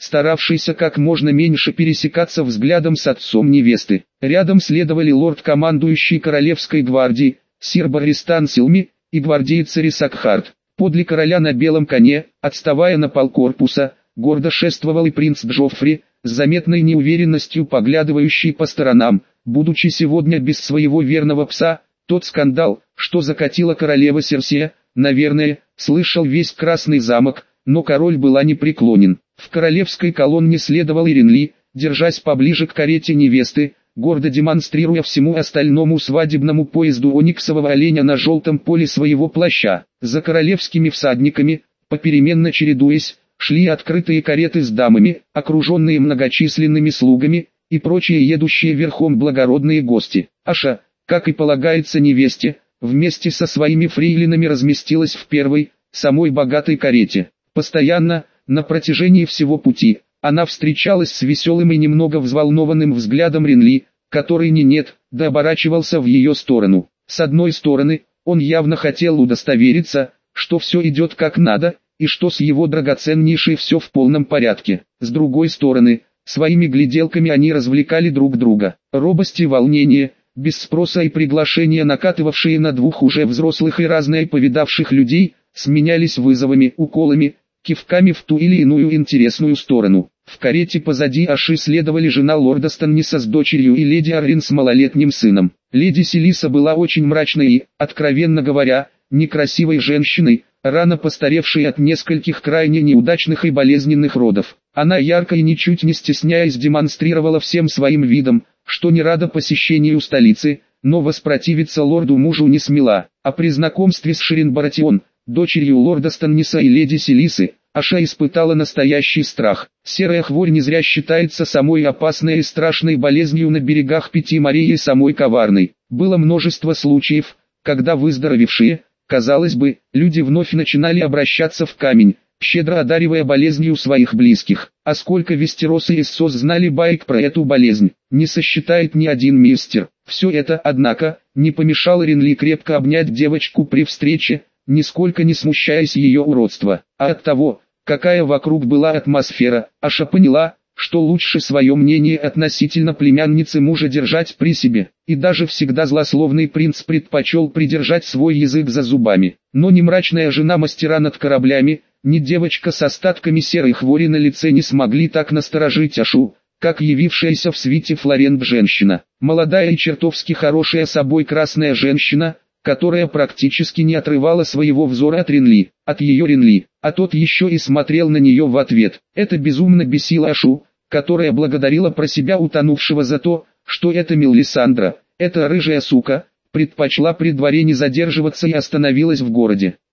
старавшийся как можно меньше пересекаться взглядом с отцом невесты. Рядом следовали лорд-командующий Королевской гвардии, сир Барристан Силми, и гвардеец Рисакхард. Подле короля на белом коне, отставая на полкорпуса, гордо шествовал и принц Джоффри, с заметной неуверенностью поглядывающий по сторонам, будучи сегодня без своего верного пса. Тот скандал, что закатила королева Серсия, наверное, слышал весь Красный замок, но король была непреклонен. В королевской колонне следовал и Ренли, держась поближе к карете невесты, гордо демонстрируя всему остальному свадебному поезду ониксового оленя на желтом поле своего плаща. За королевскими всадниками, попеременно чередуясь, шли открытые кареты с дамами, окруженные многочисленными слугами, и прочие едущие верхом благородные гости. Аша, как и полагается невесте, вместе со своими фрейлинами разместилась в первой, самой богатой карете. Постоянно, на протяжении всего пути, она встречалась с веселым и немного взволнованным взглядом Ренли, который не нет, да оборачивался в ее сторону. С одной стороны, он явно хотел удостовериться, что все идет как надо, и что с его драгоценнейшей все в полном порядке. С другой стороны, своими гляделками они развлекали друг друга. Робость и волнение, без спроса и приглашения накатывавшие на двух уже взрослых и разное повидавших людей, сменялись вызовами, уколами, кивками в ту или иную интересную сторону. В карете позади Аши следовали жена лорда Станниса с дочерью и леди Аррин с малолетним сыном. Леди Селиса была очень мрачной и, откровенно говоря, некрасивой женщиной, рано постаревшей от нескольких крайне неудачных и болезненных родов. Она ярко и ничуть не стесняясь демонстрировала всем своим видом, что не рада посещению столицы, но воспротивиться лорду-мужу не смела. А при знакомстве с Ширин Баратион, дочерью лорда Станниса и леди Селисы, Аша испытала настоящий страх. Серая хворь не зря считается самой опасной и страшной болезнью на берегах пяти морей и самой коварной. Было множество случаев, когда выздоровевшие, казалось бы, люди вновь начинали обращаться в камень, щедро одаривая болезнью своих близких. А сколько Вестероса и Ссос знали баек про эту болезнь, не сосчитает ни один мистер. Все это, однако, не помешало Ренли крепко обнять девочку при встрече, нисколько не смущаясь ее уродства. А от того, какая вокруг была атмосфера, Аша поняла, что лучше свое мнение относительно племянницы мужа держать при себе. И даже всегда злословный принц предпочел придержать свой язык за зубами. Но ни мрачная жена мастера над кораблями, ни девочка с остатками серой хвори на лице не смогли так насторожить Ашу, как явившаяся в свите Флорент женщина. Молодая и чертовски хорошая собой красная женщина, которая практически не отрывала своего взора от Ренли, от ее Ренли, а тот еще и смотрел на нее в ответ. Это безумно бесило Ашу, которая благодарила про себя утонувшего за то, что эта Мелисандра, эта рыжая сука, предпочла при дворе не задерживаться и остановилась в городе.